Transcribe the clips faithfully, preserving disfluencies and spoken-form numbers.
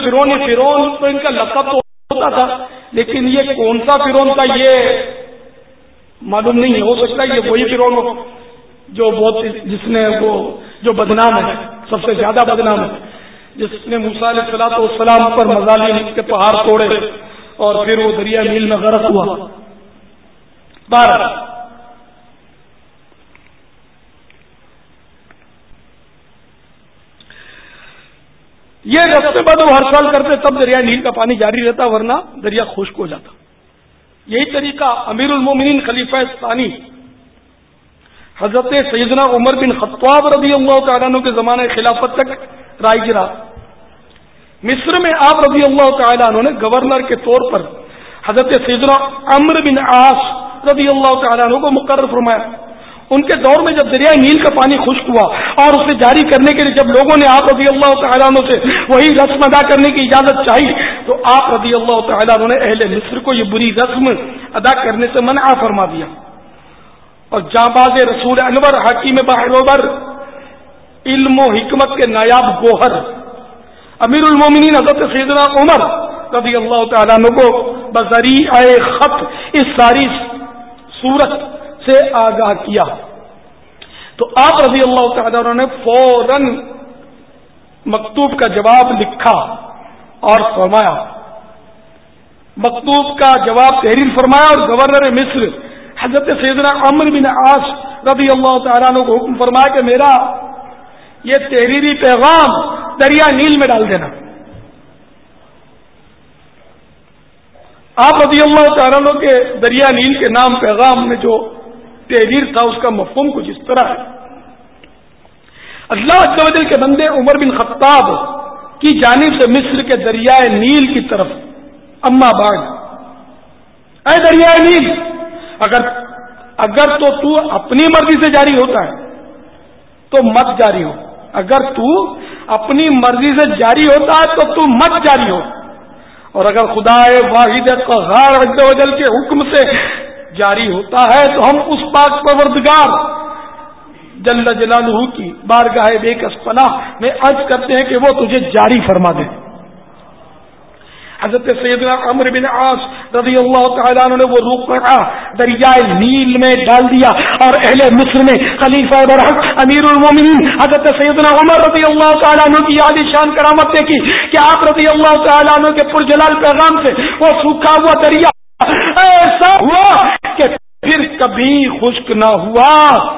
فرعون فرعون تو ان کا لقب تو ہوتا تھا، لیکن یہ کون سا فرعون تھا یہ معلوم نہیں ہے. ہو سکتا ہے یہ وہی فرعون ہو جو بہت جس نے وہ جو بدنام ہے، سب سے زیادہ بدنام ہے، جس نے موسیٰ علیہ الصلوۃ والسلام پر مظالم کے پہاڑ توڑے اور پھر وہ دریا نیل میں غرق ہوا. بارہ یہ رسم بد ہر سال کرتے تب دریا نیل کا پانی جاری رہتا، ورنہ دریا خشک ہو جاتا. یہی طریقہ امیر المومنین خلیفہ ثانی حضرت سیدنا عمر بن خطاب رضی اللہ تعالیٰ عنہ کے زمانے خلافت تک رائج رہا. مصر میں آپ رضی اللہ تعالیٰ عنہ نے گورنر کے طور پر حضرت سیدنا عمرو بن عاص رضی اللہ تعالیٰ عنہ کو مقرر فرمایا. ان کے دور میں جب دریائے نیل کا پانی خشک ہوا اور اسے جاری کرنے کے لیے جب لوگوں نے آپ رضی اللہ تعالیٰ عنہ سے وہی رسم ادا کرنے کی اجازت چاہی تو آپ رضی اللہ تعالیٰ عنہ نے اہل مصر کو یہ بری رسم ادا کرنے سے منع فرما دیا. اور جانباز رسول انور حکیم باہر علم و حکمت کے نایاب گوہر امیر المومنین حضرت سیدنا عمر رضی اللہ تعالیٰ عنہ کو بذریعہ خط اس ساری صورت سے آگاہ کیا تو آپ رضی اللہ تعالیٰ عنہ نے فوراً مکتوب کا جواب لکھا اور فرمایا مکتوب کا جواب تحریر فرمایا اور گورنر مصر حضرت سیدنا عمرو بن عاص رضی اللہ تعالیٰ عنہ کو حکم فرمایا کہ میرا یہ تحریری پیغام دریا نیل میں ڈال دینا. آپ رضی اللہ تعالیٰ عنہ کے دریا نیل کے نام پیغام میں جو تحریر تھا اس کا مفہوم کچھ اس طرح ہے. اللہ عز و جل کے بندے عمر بن خطاب کی جانب سے مصر کے دریائے نیل کی طرف اما بعد، اے دریائے نیل اگر اگر تو تو اپنی مرضی سے جاری ہوتا ہے تو مت جاری ہو، اگر تو اپنی مرضی سے جاری ہوتا ہے تو تو مت جاری ہو، اور اگر خدا واحد قہار عز و جل کے حکم سے جاری ہوتا ہے تو ہم اس پاک پروردگار جل جلالہ کی بارگاہ بے کس پناہ میں عرض کرتے ہیں کہ وہ تجھے جاری فرما دے. حضرت سیدنا عمرو بن عاص رضی اللہ تعالیٰ عنہ نے وہ رقعہ دریائے نیل میں ڈال دیا اور اہل مصر نے خلیفہ برحق امیر المومنین حضرت سیدنا عمر رضی اللہ تعالیٰ عنہ کی عالی شان کرامت دیکھی کہ آپ رضی اللہ تعالیٰ عنہ کے پرجلال پیغام سے وہ سوکھا ہوا دریا ایسا ہوا کہ پھر کبھی خشک نہ ہوا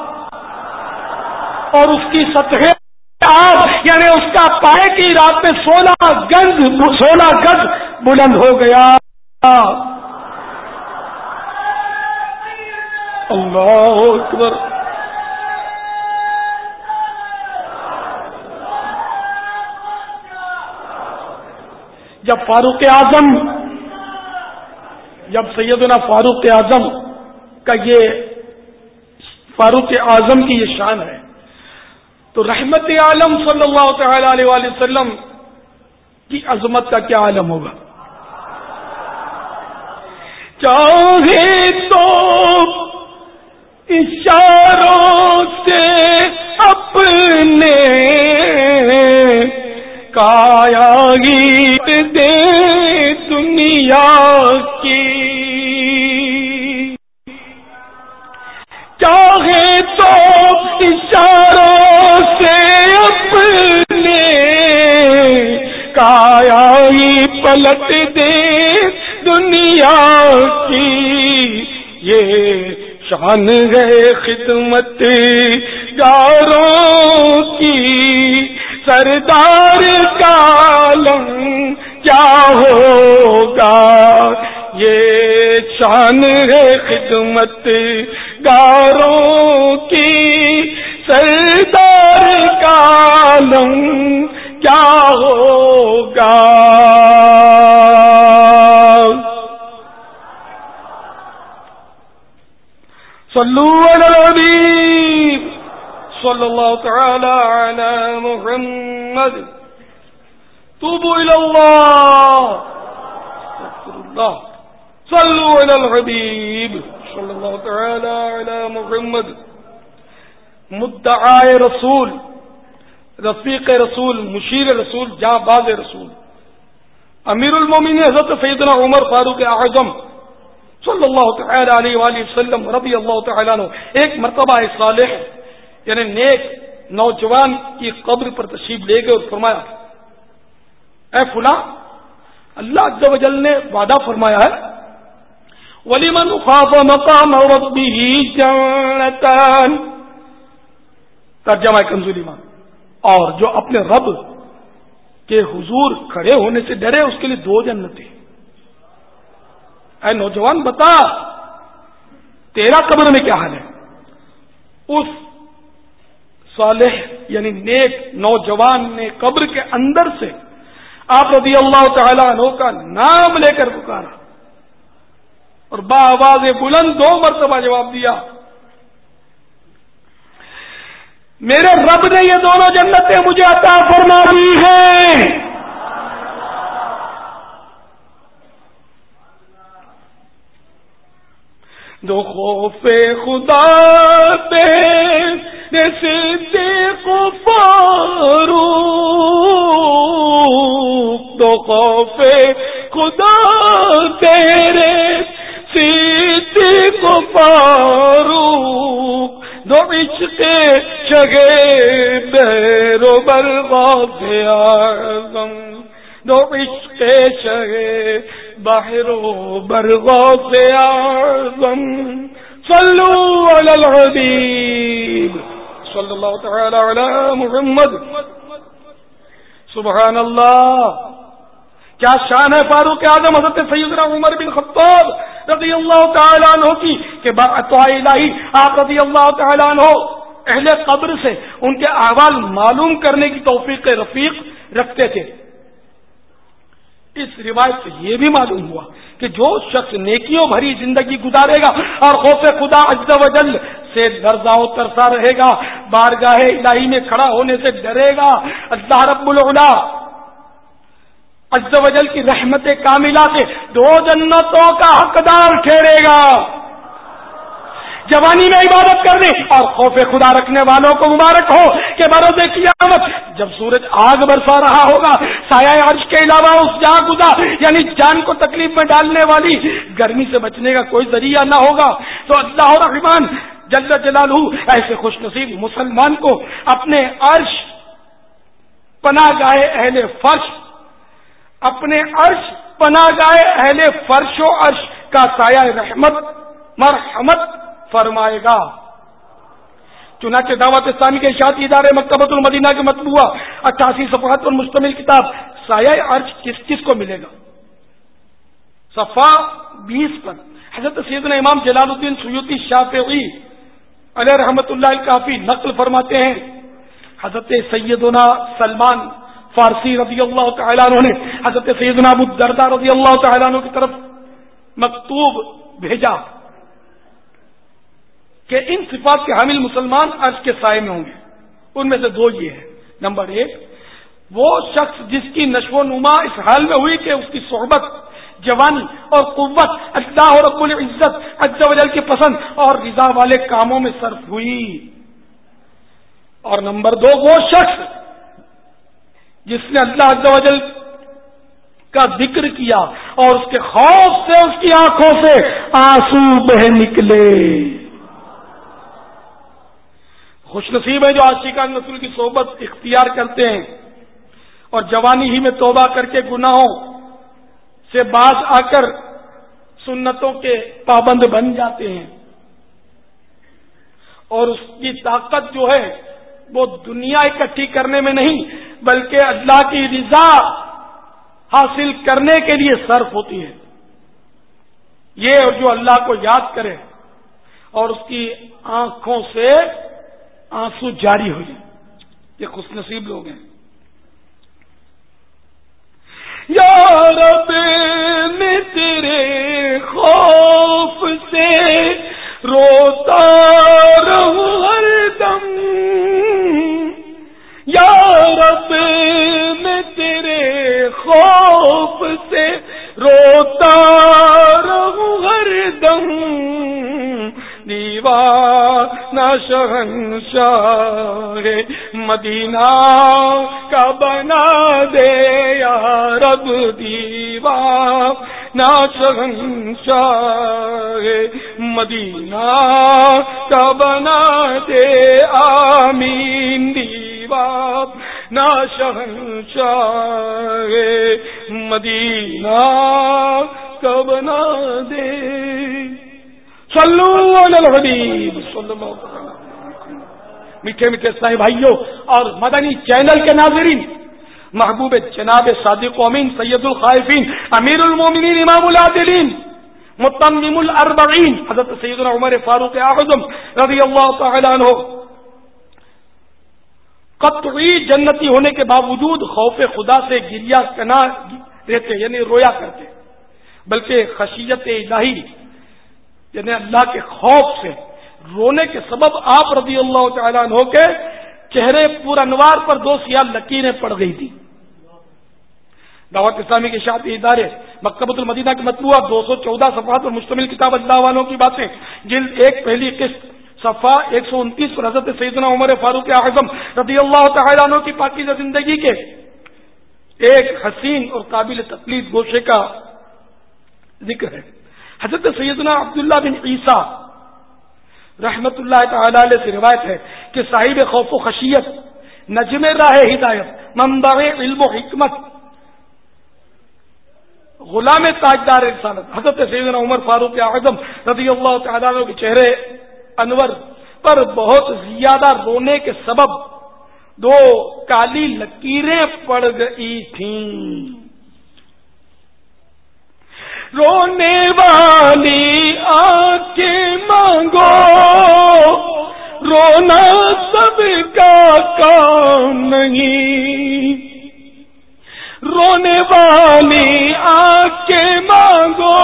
اور اس کی سطح یعنی اس کا پائے کی رات میں سولہ گز سولہ گز بلند ہو گیا. اللہ اکبر. جب فاروق اعظم جب سیدنا فاروق اعظم کا یہ فاروق اعظم کی یہ شان ہے تو رحمت عالم صلی اللہ تعالی علیہ وآلہ وسلم کی عظمت کا کیا عالم ہوگا. چاہے تو اشاروں سے اپنے کایا گیت دے دنیا کی، چاہے تو اشاروں سے اپنے کایا ہی پلٹ دے دنیا کی، یہ شان ہے خدمت گاروں کی، سردار کا عالم کیا ہوگا، یہ شان ہے خدمت گاروں کی، سردار کا عالم کیا ہوگا. صلو علی الحبیب صلی اللہ تعالی علی محمد. توبوا الی اللہ استغفر اللہ. صلو علی الحبیب صلی اللہ تعالی علی محمد. مدعائے رسول، رفیق رسول، مشیر رسول، جاں باز رسول امیر المومنین حضرت سیدنا عمر فاروق اعظم صلی اللہ تعالی علیہ وآلہ وسلم رضی اللہ تعالیٰ عنہ ایک مرتبہ صالح یعنی نیک نوجوان کی قبر پر تشریف لے گئے اور فرمایا، اے فلاں، اللہ عز و جل نے وعدہ فرمایا ہے وَلِمَنْ خَافَ مَقَامَ رَبِّهِ جَنَّتَانِ، ترجمہ کنز الایمان، اور جو اپنے رب کے حضور کھڑے ہونے سے ڈرے اس کے لیے دو جنتیں۔ اے نوجوان بتا تیرا قبر میں کیا حال ہے؟ اس صالح یعنی نیک نوجوان نے قبر کے اندر سے آپ رضی اللہ تعالی عنہ کا نام لے کر پکارا اور بآواز بلند دو مرتبہ جواب دیا، میرے رب نے یہ دونوں جنتیں مجھے عطا فرما دی ہیں۔ دو خوف خدا تیرے صدیق فاروق، دو خوف خدا تیرے صدیق فاروق، دو عشق شگے بیرو برغاز اعظم، دو عشق شگے بحرو برغاز اعظم، صلو علی الحبیب صلی اللہ تعالی علی محمد۔ سبحان اللہ، کیا شان ہے فاروق اعظم حضرت سیدنا عمر بن خطاب رضی اللہ تعالیٰ عنہ کی کہ بعطاء الہی آپ رضی اللہ تعالیٰ عنہ اہل قبر سے ان کے احوال معلوم کرنے کی توفیق رفیق رکھتے تھے۔ اس روایت سے یہ بھی معلوم ہوا کہ جو شخص نیکیوں بھری زندگی گزارے گا اور خوف خدا عز و جل سے لرزا و ترسا رہے گا، بارگاہ الہی میں کھڑا ہونے سے ڈرے گا، اللہ رب العلا عز و جل کی رحمت کاملہ سے دو جنتوں کا حقدار ٹھہرے گا۔ جوانی میں عبادت کرنے اور خوف خدا رکھنے والوں کو مبارک ہو کہ بروز قیامت جب سورج آگ برسا رہا ہوگا، سایہ عرش کے علاوہ اس جاں گزا یعنی جان کو تکلیف میں ڈالنے والی گرمی سے بچنے کا کوئی ذریعہ نہ ہوگا، تو اللہ الرحمن جل جلالہ ایسے خوش نصیب مسلمان کو اپنے عرش پناہ گاہ اہل فرش اپنے عرش پناہ گاہ اہل فرش و عرش کا سایہ رحمت مرحمت فرمائے گا۔ چنانچہ دعوت اسلامی کے اشاعتی ادارے مکتبۃ المدینہ کے مطبوعہ اٹھاسی صفحات پر مشتمل کتاب سایہ عرش کس کس کو ملے گا، صفحہ بیس پر حضرت سیدنا امام جلال الدین سیوطی شافعی علیہ رحمت اللہ الکافی نقل فرماتے ہیں، حضرت سیدنا سلمان فارسی رضی اللہ تعالیٰ عنہ نے حضرت سیدنا ابو الدرداء رضی اللہ تعالیٰ عنہ کی طرف مکتوب بھیجا کہ ان صفات کے حامل مسلمان عرش کے سائے میں ہوں گے۔ ان میں سے دو یہ ہیں، نمبر ایک وہ شخص جس کی نشو و نما اس حال میں ہوئی کہ اس کی صحبت، جوانی اور قوت اللہ رب العزت عز و جل کی پسند اور رضا والے کاموں میں صرف ہوئی، اور نمبر دو وہ شخص جس نے اللہ عز و جل کا ذکر کیا اور اس کے خوف سے اس کی آنکھوں سے آنسو بہ نکلے۔ خوش نصیب ہے جو عاشقان رسول کی صحبت اختیار کرتے ہیں اور جوانی ہی میں توبہ کر کے گناہوں سے باز آ کر سنتوں کے پابند بن جاتے ہیں، اور اس کی طاقت جو ہے وہ دنیا اکٹھی کرنے میں نہیں بلکہ اللہ کی رضا حاصل کرنے کے لیے صرف ہوتی ہے۔ یہ جو اللہ کو یاد کرے اور اس کی آنکھوں سے آنسو جاری ہو جائے، یہ خوش نصیب لوگ ہیں۔ یا رب میں تیرے خوف سے روتا رہوں ہر دم، یا رب میں تیرے خوف سے روتا رہوں ہر دم، دیوانہ شہنشاہ مدینہ کا بنا دے یا رب دی دیوا نا شہنشاہ مدینہ کا بنا دے آمین دیوا نا شہنشاہ مدینہ کا بنا دے. صلو علی الحبیب صلی اللہ علیہ وسلم. میٹھے میٹھے اسلامی بھائیوں اور مدنی چینل کے ناظرین، محبوب جناب صادق و امین سید الخائفین امیر المومنین امام العادلین متمم الاربعین حضرت سیدنا عمر فاروق اعظم رضی اللہ تعالی عنہ قطعی جنتی ہونے کے باوجود خوف خدا سے گریا کنا رہتے، یعنی رویا کرتے، بلکہ خشیت الہی یعنی اللہ کے خوف سے رونے کے سبب آپ رضی اللہ تعالیٰ عنہ کے چہرے پر انوار پر دو سیاہ لکیریں پڑ گئی تھی. دعوت اسلامی کے اشاعتی ادارے مکتبۃ المدینہ کی مطبوعہ دو سو چودہ صفحات پر مشتمل کتاب اللہ والوں کی باتیں جلد ایک پہلی قسط صفحہ ایک سو انتیس پر حضرت سیدنا عمر فاروق اعظم رضی اللہ تعالیٰ عنہ کی پاکیزہ زندگی کے ایک حسین اور قابل تقلید گوشے کا ذکر ہے. حضرت سیدنا عبداللہ بن عیسیٰ رحمت اللہ تعالی علیہ سے روایت ہے کہ صاحب خوف و خشیت، نجم راہ ہدایت، منبع علم و حکمت، غلام تاجدار رسالت حضرت سیدنا عمر فاروق اعظم رضی اللہ تعالی عنہ کے چہرے انور پر بہت زیادہ رونے کے سبب دو کالی لکیریں پڑ گئی تھیں. رونے والی آنکھیں مانگو، رونا سب کا کام نہیں. رونے والی آنکھیں مانگو،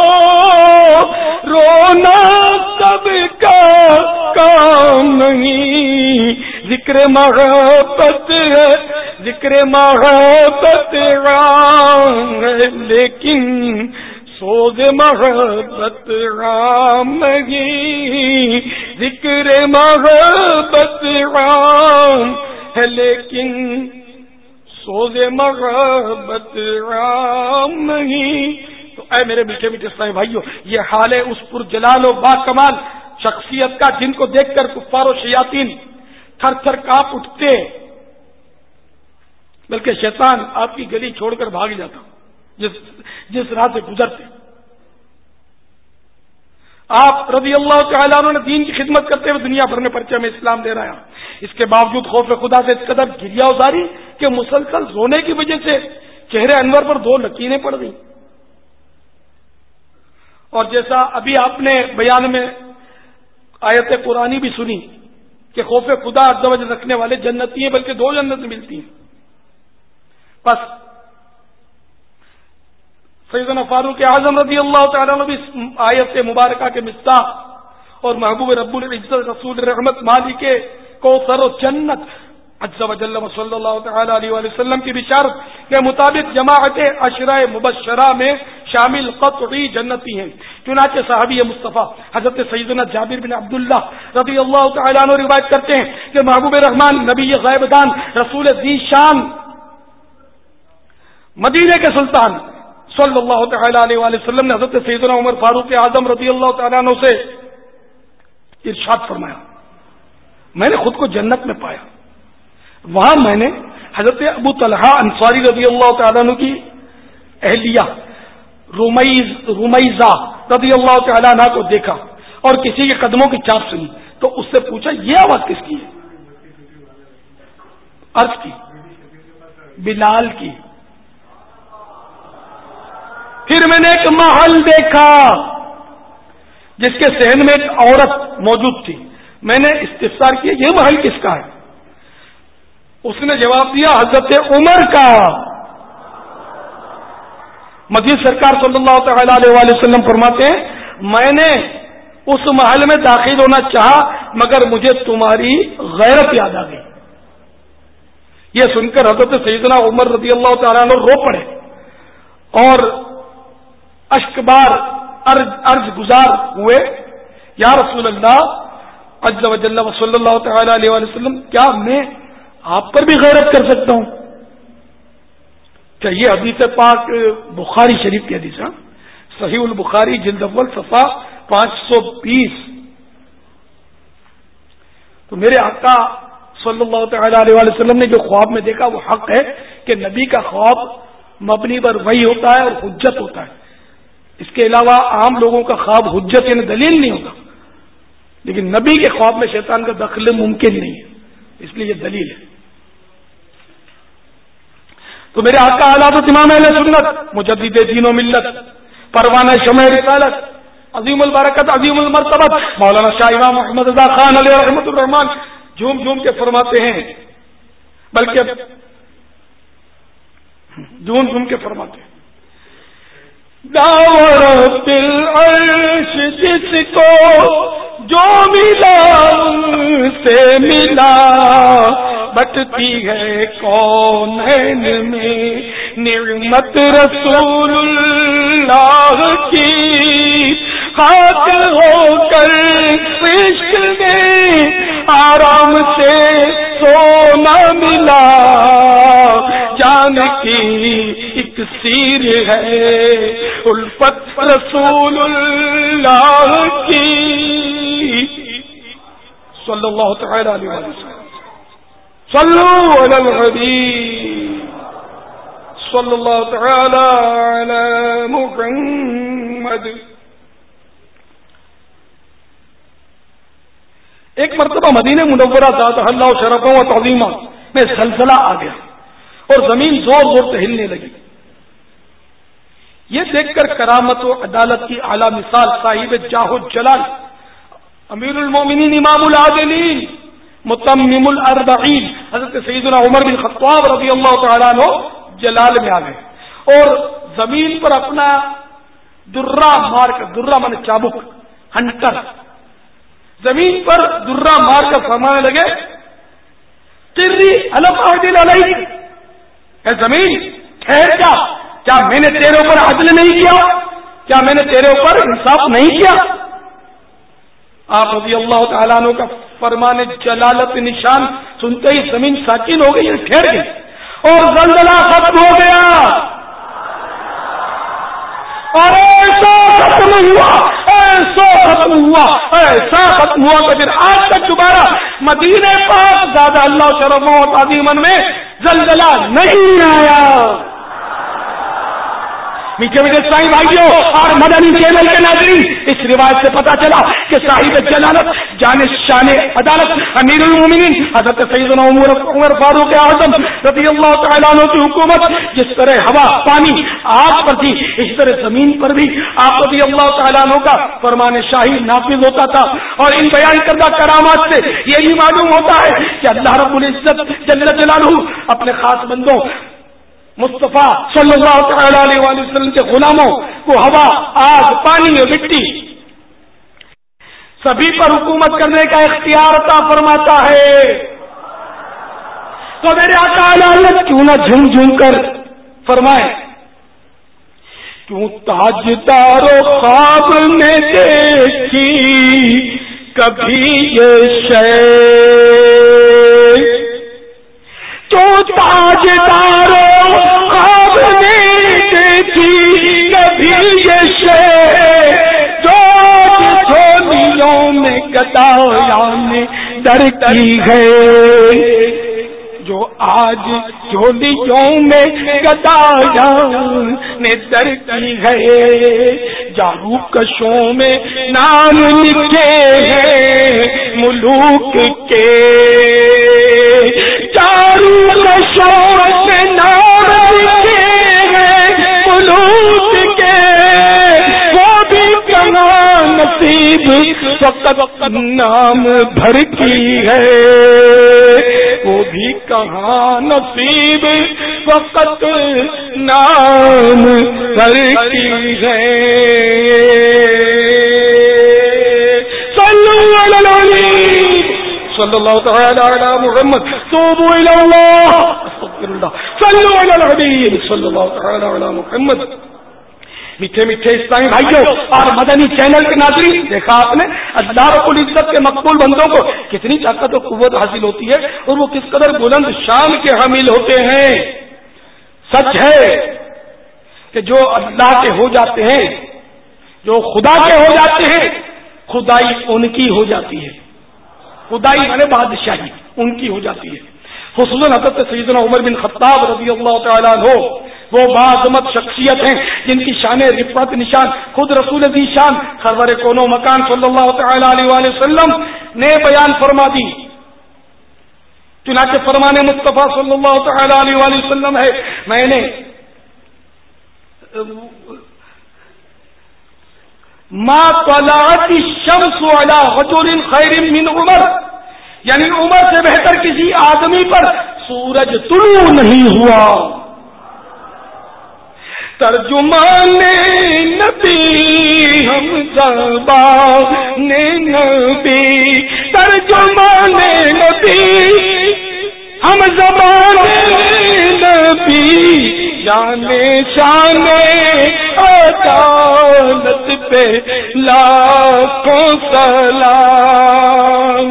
رونا سب کا کام نہیں. ذکر محبت ہے، ذکر محبت عام ہے، لیکن سوز محبت عام نہیں. ذکر محبت عام ہے لیکن سوز محبت عام نہیں. تو اے میرے میٹھے میٹھے اسلامی بھائیوں، یہ حال ہے اس پر جلال و با کمال شخصیت کا جن کو دیکھ کر کفار و شیاطین تھر تھر کانپ اٹھتے، بلکہ شیطان آپ کی گلی چھوڑ کر بھاگ جاتا جس جس راہ سے گزرتے. آپ رضی اللہ تعالیٰ عنہ نے دین کی خدمت کرتے ہوئے دنیا بھر میں پرچم اسلام دے رہا. اس کے باوجود خوف خدا سے اس قدر گریا اتاری کہ مسلسل رونے کی وجہ سے چہرے انور پر دو لکیریں پڑ گئی. اور جیسا ابھی آپ نے بیان میں آیت قرآنی بھی سنی کہ خوف خدا عز و جل رکھنے والے جنتی ہیں، بلکہ دو جنت ملتی ہیں. بس سیدنا فاروق اعظم رضی اللہ تعالیٰ عنہ بھی آیت مبارکہ کے مصداق اور محبوب رب العزت رسول رحمت مالک کوثر و جنت عز و جل صلی اللہ تعالی علیہ وآلہ وسلم کی بشارت کے مطابق جماعت عشرہ مبشرہ میں شامل قطعی جنتی ہیں. چنانچہ صحابی مصطفیٰ حضرت سیدنا جابر بن عبداللہ رضی اللہ تعالیٰ عنہ روایت کرتے ہیں کہ محبوب رحمان نبی غیبدان رسول ذی شان مدینے کے سلطان صلی اللہ تعالی علیہ وآلہ وسلم نے حضرت سیدنا عمر فاروق اعظم رضی اللہ تعالیٰ عنہ سے ارشاد فرمایا، میں نے خود کو جنت میں پایا. وہاں میں نے حضرت ابو طلحہ انصاری رضی اللہ تعالیٰ عنہ کی اہلیہ رومیز رومیزہ رضی اللہ تعالیٰ عنہ کو دیکھا اور کسی کے قدموں کی چاپ سنی تو اس سے پوچھا یہ آواز کس کی ہے؟ عرض کی بلال کی. پھر میں نے ایک محل دیکھا جس کے صحن میں ایک عورت موجود تھی. میں نے استفسار کیا یہ محل کس کا ہے؟ اس نے جواب دیا حضرت عمر کا. مجید سرکار صلی اللہ تعالی علیہ وآلہ وسلم فرماتے ہیں میں نے اس محل میں داخل ہونا چاہا مگر مجھے تمہاری غیرت یاد آ گئی. یہ سن کر حضرت سیدنا عمر رضی اللہ تعالیٰ عنہ رو پڑے اور اشک بار عرض گزار ہوئے، یا رسول اللہ عز و جل و صلی اللہ تعالی علیہ وآلہ وسلم کیا میں آپ پر بھی غیرت کر سکتا ہوں؟ کہ یہ حدیث پاک بخاری شریف کی حدیث ہے، صحیح البخاری جلد اول صفحہ پانچ سو بیس. تو میرے آقا صلی اللہ تعالی علیہ وسلم نے جو خواب میں دیکھا وہ حق ہے کہ نبی کا خواب مبنی پر وحی ہوتا ہے اور حجت ہوتا ہے. اس کے علاوہ عام لوگوں کا خواب حجت یعنی دلیل نہیں ہوتا، لیکن نبی کے خواب میں شیطان کا دخل ممکن نہیں ہے، اس لیے یہ دلیل ہے. تو میرے آقا اعلیٰ امام اہل سنت مجدد دین و ملت پروانہ شمع رسالت عظیم البرکت عظیم المرتبت مولانا شاہ امام محمد رضا خان علیہ رحمۃ الرحمان جھوم جھوم کے فرماتے ہیں، بلکہ جھوم جھوم کے فرماتے ہیں، داور بالعرش جس کو جو ملا سے ملا، بٹتی ہے کونین میں نعمت رسول اللہ کی، خاک ہو کر عشق میں آرام سے سونا ملا، جان کی ایک سیر ہے الفت رسول اللہ کی، صلی اللہ تعالی علیہ وسلم. صلو علی الحبیب صلی اللہ تعالی علی محمد. ایک مرتبہ مدینہ منورہ ذات اللہ شرفوں و تعظیمہ میں زلزلہ آ گیا اور زمین زور زور سے ہلنے لگی. یہ دیکھ کر کرامت و عدالت کی اعلیٰ مثال صاحب جاہ و جلال امیر المومنین امام العادلین متمم الاربعین حضرت سیدنا عمر بن خطاب رضی اللہ تعالیٰ عنہ جلال میں آ گئے اور زمین پر اپنا درہ مار کر، درہ من چابک ہنٹر، زمین پر درہ مار کر فرمانے لگے، تیری الم اعدل علیک، اے زمین ٹھہر جا، کیا میں نے تیرے اوپر عدل نہیں کیا؟ کیا میں نے تیرے اوپر انصاف نہیں کیا؟ آپ رضی اللہ تعالیٰ عنہ کا فرمان جلالت نشان سنتے ہی زمین ساکن ہو گئی، ٹھہر گئی اور زلزلہ ختم ہو گیا اور ایسا ختم ہوا ایسا ختم ہوا ایسا ختم ہوا کہ پھر آج تک دوبارہ مدینے پاک زیادہ اللہ شرف و تعظیمن میں زلزلہ نہیں آیا. میٹھے میٹھے سائیں بھائیوں اور مدنی چینل کے ناظرین، اس روایت سے پتا چلا کہ صاحب جلالت جان شان عدالت امیر المومنین حضرت سیدنا عمر عمر فاروق اعظم رضی اللہ تعالیٰ عنہ کی حکومت جس طرح ہوا پانی آگ پر تھی، اس طرح زمین پر بھی آپ رضی اللہ تعالیٰ عنہ کا فرمان شاہی نافذ ہوتا تھا. اور ان بیان کردہ کرامات سے یہ بھی معلوم ہوتا ہے کہ اللہ رب العزت جل جلالہ اپنے خاص بندوں مصطفیٰ صلی اللہ تعالی علیہ وآلہ وسلم کے غلاموں کو ہوا، آگ، پانی اور مٹی سبھی پر حکومت کرنے کا اختیار عطا فرماتا ہے. تو میرے آقا علیہ کیوں نہ جھوم جھوم کر فرمائے، کیوں تاجدار و خواب نے دیکھی کبھی یہ شے، تو تاجدار خواب نے دیکھی کبھی یہ شے، جو جھولیوں میں گدایاں نے در کی ہے، جو آج جھولیوں میں گدایاں نے در کی ہے، جارو کشوں میں نام لکھے ہیں ملوک کے، جارو کشوں میں نام لکھے ہیں ملوک کے، وہ بھی کہاں نصیب فقط نام بھر کی ہے، وہ بھی کہاں نصیب فقط نام بھر کی ہے. صلو علی النبی صلی اللہ تعالی علی محمد، توبوا الی اللہ، استغفر اللہ، صلو علی الحبیب صلی اللہ تعالی علی محمد. میٹھے میٹھے اسلامی بھائیوں اور مدنی چینل کے ناظرین، دیکھا آپ نے اللہ رب العزت کے مقبول بندوں کو کتنی طاقت و قوت حاصل ہوتی ہے اور وہ کس قدر بلند شان کے حامل ہوتے ہیں. سچ ہے کہ جو اللہ کے ہو جاتے ہیں، جو خدا کے ہو جاتے ہیں، خدائی ان کی ہو جاتی ہے، خدائی یعنی بادشاہی ان کی ہو جاتی ہے۔ خصوصاً حضرت سیدنا عمر بن خطاب رضی اللہ تعالیٰ عنہ وہ باعظمت شخصیت ہیں جن کی شان رفعت نشان خود رسول ذی شان سرور کون و مکان صلی اللہ تعالیٰ علیہ وآلہ وسلم نے بیان فرما دی۔ چنانچہ فرمان مصطفیٰ صلی اللہ تعالیٰ علیہ وآلہ وسلم ہے، میں نے ما طلعت الشمس على رجل خیر من عمر، یعنی عمر سے بہتر کسی آدمی پر سورج طلوع نہیں ہوا۔ ترجمان نبی ہم زبان نبی، ترجمان نبی ہم زبان نبی، جانے شان عدالت پہ لاکھوں سلام۔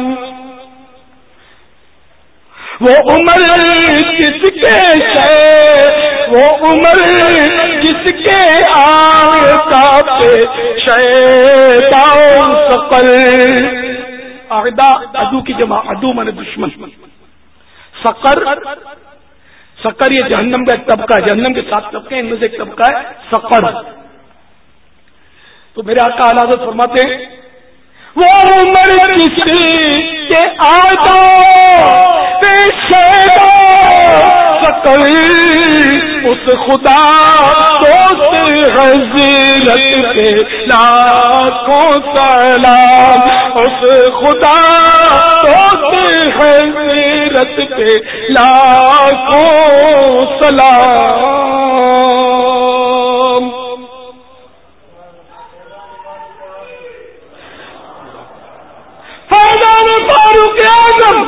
وہ عمر کس کے ہے، وہ عمر جس کے آقا پہ شیدا ثقل، اعدا عدو کی جمع، عدو مانے دشمن، ثقر ثقر یہ جہنم کا ایک طبقہ ہے، جہنم کے سات طبقے ہیں، ان میں سے ایک طبقہ ہے ثقر۔ تو میرے آقا اعلی حضرت فرماتے ہیں وہ عمر جس کے آقا پہ شیدا ثقل، اس خدا دوست حضرت پہ لاکھوں سلام، اس خدا دوست حضرت پہ لاکھوں سلام۔ فیضان فاروق اعظم،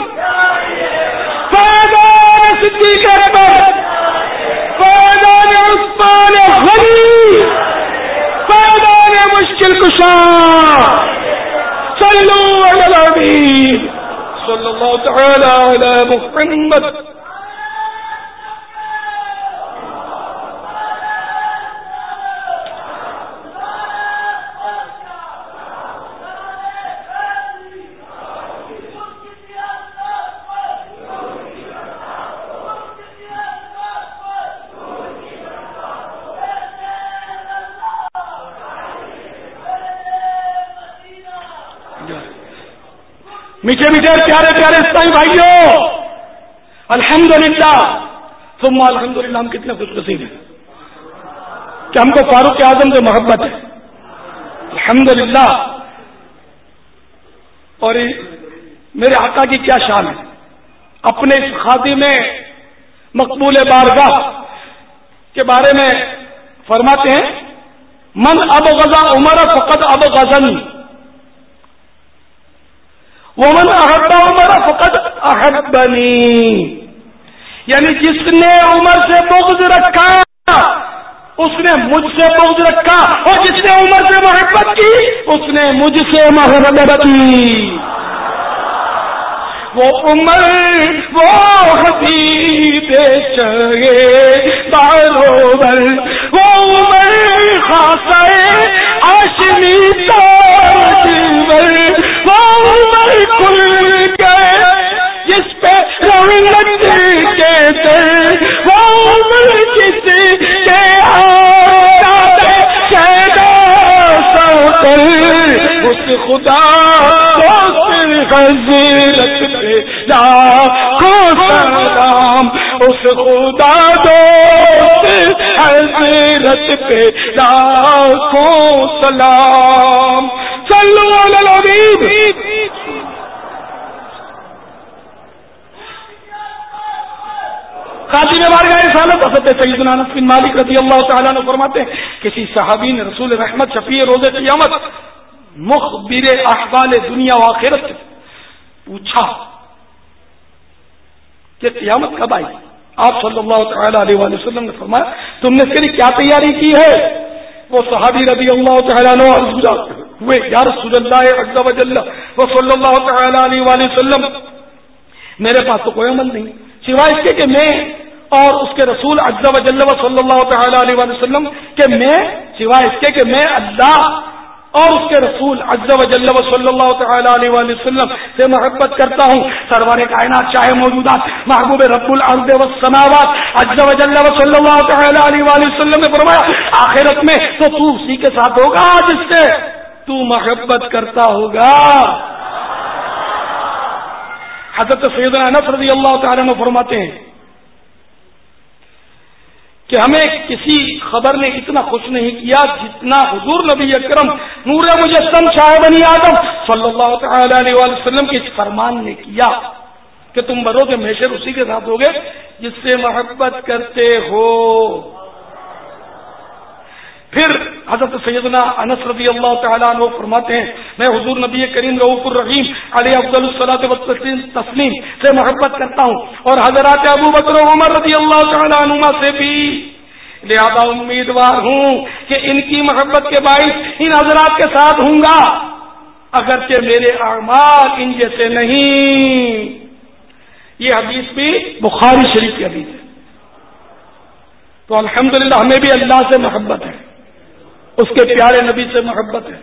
فیضان صدیق اکبر، فیضان عثمان غنی، فیضان مشکل کشا، صلو علی الحبیب صلی اللہ تعالی علی محمد۔ میٹھے میٹھے پیارے پیارے اسلامی بھائیوں، الحمدللہ ثم الحمدللہ، ہم کتنے خوش نصیب ہیں کہ ہم کو فاروق اعظم سے محبت ہے، الحمدللہ۔ اور میرے آقا کی کیا شان ہے، اپنے اس خادم مقبول بارگاہ کے بارے میں فرماتے ہیں من ابغض عمر فقد ابغضنی ومن احب عمر فقد احبنی، یعنی جس نے عمر سے بغض رکھا اس نے مجھ سے بغض رکھا، اور جس نے عمر سے محبت کی اس نے مجھ سے محبت کی۔ وہ عمر وہ حبیب شگے باروبر، وہ عمر خاصہ آشمی تاجور، وہ عمر کل گئے جس پہ رحمت کے در، وہ عمر جس کے آداب شیدا سوتر، اس خدا حضرت پہ لاکھوں سلام، اس خدا دوست حضرت پہ لاکھوں سلام، صلو علی الحبیب۔ خاتم بارگاہ رسالت حضرت سیدنا انس بن مالک رضی اللہ تعالیٰ عنہ فرماتے ہیں کسی صحابی نے رسول رحمت شفیع روز قیامت مخبر احوال دنیا و آخرت سے پوچھا کہ قیامت کب آئی؟ آپ صلی اللہ تعالی علیہ وآلہ وسلم نے فرمایا تم نے اس کے لیے کیا تیاری کی ہے؟ وہ صحابی رضی اللہ تعالیٰ عنہ ہوئے یا رسول اللہ عز و جل وہ صلی اللہ تعالی علیہ وآلہ وسلم میرے پاس تو کوئی عمل نہیں سوائے اس کے کہ میں اور اس کے رسول عز و جل صلی اللہ تعالی علیہ وسلم کہ میں سوائے اس کے کہ میں اللہ اور اس کے رسول عز و جل صلی اللہ تعالی علیہ وسلم سے محبت کرتا ہوں. سرور کائنات شاہ موجودات محبوب رب الارض والسماوات عز و جل صلی اللہ تعالی علیہ وسلم نے فرمایا آخرت میں تو تو اسی کے ساتھ ہوگا جس سے تو محبت کرتا ہوگا. حضرت سیدنا انس رضی اللہ تعالیٰ عنہ فرماتے ہیں کہ ہمیں کسی خبر نے اتنا خوش نہیں کیا جتنا حضور نبی اکرم نور مجسم شاہ بنی آدم صلی اللہ تعالی علیہ وسلم کے اس فرمان نے کیا کہ تم برو کے محشر اسی کے ساتھ ہوگے جس سے محبت کرتے ہو. پھر حضرت سیدنا انس رضی اللہ تعالیٰ عنہ فرماتے ہیں میں حضور نبی کریم رؤوف الرحیم علیہ افضل الصلاۃ والتسلیم تسلیم سے محبت کرتا ہوں اور حضرات ابو بکر و عمر رضی اللہ تعالیٰ عنہما سے بھی, لہذا امیدوار ہوں کہ ان کی محبت کے باعث ان حضرات کے ساتھ ہوں گا اگرچہ میرے اعمال ان جیسے نہیں. یہ حدیث بھی بخاری شریف کی حدیث ہے. تو الحمدللہ ہمیں بھی اللہ سے محبت ہے, اس کے پیارے نبی سے محبت ہے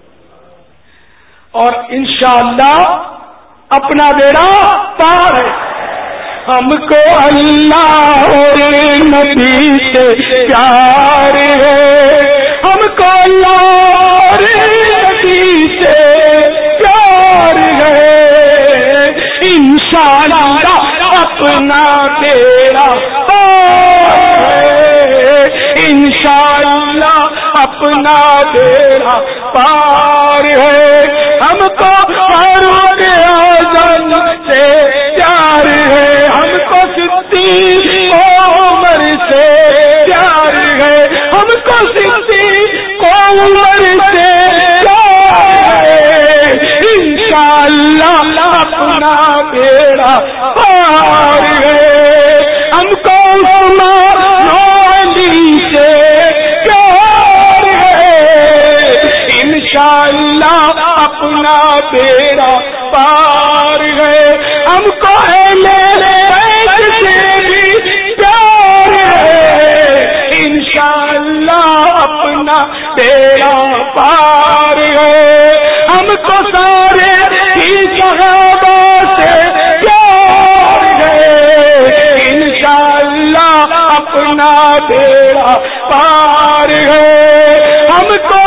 اور انشاءاللہ اپنا بیڑا پار ہے. ہم کو اللہ اور نبی سے پیار ہے, ہم کو اللہ اور نبی سے پیار ہے, انشاءاللہ اپنا بیڑا پار ہے, انشاءاللہ اپنا بیڑا پار ہے. ہم کو فاروق اعظم سے پیار ہے, ہم کو صدیق عمر سے پیار ہے, ہم کو صدیق عمر سے پیار ہے, انشاءاللہ اپنا بیڑا پار ہے. ہم کو عثمان علی سے پیار ہے, انشاءاللہ اپنا بیڑا پار ہے. ہم کو اہل بیت سے بھی پیار ہے, انشاءاللہ اپنا بیڑا پار ہے. ہم کو سارے ہی صحابہ سے پیار ہے, انشاءاللہ اپنا بیڑا پار ہے. ہم کو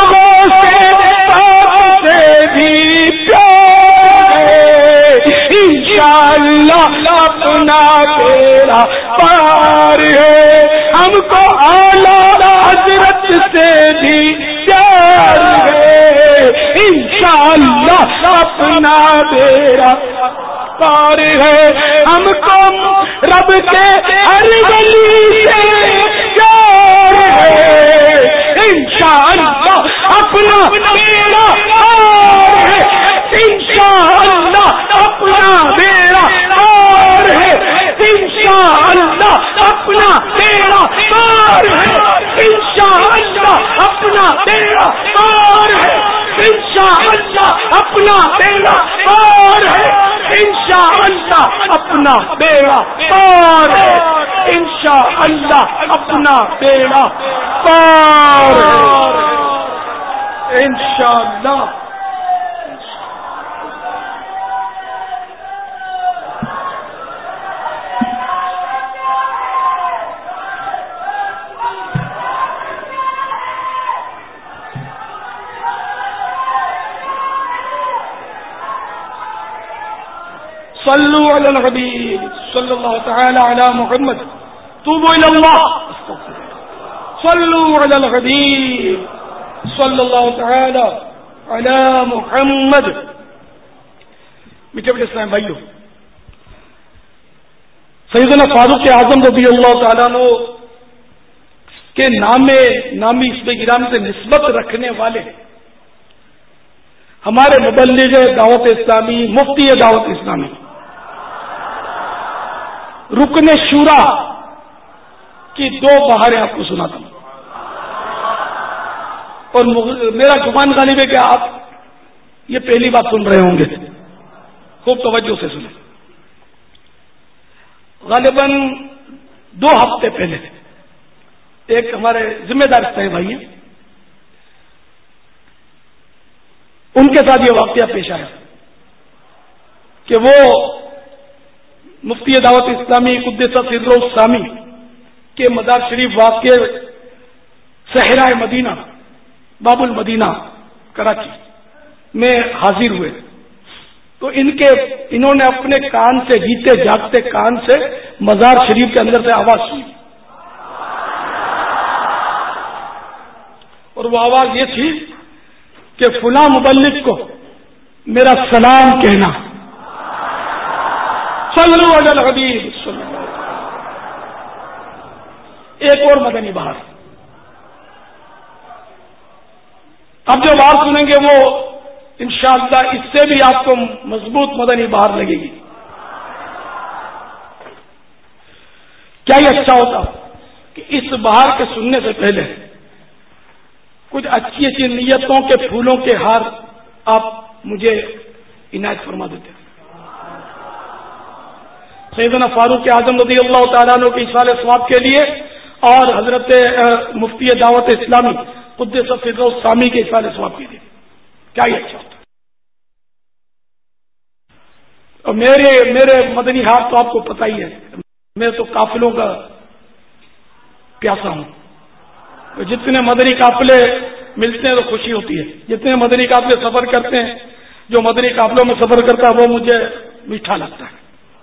غوث سے بھی پیار ہے, انشاءاللہ اپنا بیڑا پار ہے. ہم کو اعلیٰ حضرت سے بھی پیار ہے, انشاءاللہ اپنا بیڑا پار ہے. ہم کو رب کے ہر ولی سے پیار ہے, انشاءاللہ اپنا بیڑا پار ہے, انشاءاللہ اپنا بیڑا پار ہے, انشاءاللہ اپنا بیڑا پار ہے, انشاءاللہ اپنا بیڑا پار ہے, انشاءاللہ اپنا بیڑا پار ہے, انشاءاللہ اپنا بیڑا پار ہے, انشاءاللہ اپنا بیڑا پار ہے, انشاءاللہ. صلو علی الحبیب صلی اللہ تعالی علی محمد توبوا الی اللہ. صلو علی الحبیب صلی اللہ تعالی علی محمد. میٹھے میٹھے اسلام بھائیو, سیدنا فاروق اعظم رضی اللہ تعالیٰ عنہ کے نام نامی اسم گرامی سے نسبت رکھنے والے ہمارے مبلغ دعوت اسلامی, مفتی دعوت اسلامی, رکن شورا کی دو بہاریں آپ کو سناتا ہوں اور میرا گمان غالب ہے کہ آپ یہ پہلی بات سن رہے ہوں گے, خوب توجہ سے سنیں. غالباً دو ہفتے پہلے ایک ہمارے ذمہ دار صاحب بھائی ہیں، ان کے ساتھ یہ واقعہ پیش آیا کہ وہ مفتی دعوت اسلامی قدس سرہ السامی کے مزار شریف واقع صحرا مدینہ باب المدینہ کراچی میں حاضر ہوئے، تو ان کے انہوں نے اپنے کان سے، جیتے جاگتے کان سے مزار شریف کے اندر سے آواز سنی، اور وہ آواز یہ تھی کہ فلاں مبلغ کو میرا سلام کہنا، صلو علی الحبیب صلی اللہ علیہ وسلم۔ ایک اور مدنی بہار، اب جو بات سنیں گے وہ انشاءاللہ اس سے بھی آپ کو مضبوط مدنی بہار لگے گی۔ کیا یہ اچھا ہوتا کہ اس بہار کے سننے سے پہلے کچھ اچھی اچھی نیتوں کے پھولوں کے ہار آپ مجھے عنایت فرما دیتے۔ سیدنا فاروق اعظم رضی اللہ تعالیٰ عنہ کے ایصال ثواب کے لیے اور حضرت مفتی دعوت اسلامی قدس سرہ السامی کے ایصال ثواب کے لیے، کیا یہ اچھا ہوتا۔ اور میرے میرے مدنی ہاتھ تو آپ کو پتہ ہی ہے، میں تو قافلوں کا پیاسا ہوں، جتنے مدنی قافلے ملتے ہیں تو خوشی ہوتی ہے، جتنے مدنی قافلے سفر کرتے ہیں، جو مدنی قافلوں میں سفر کرتا ہے وہ مجھے میٹھا لگتا ہے۔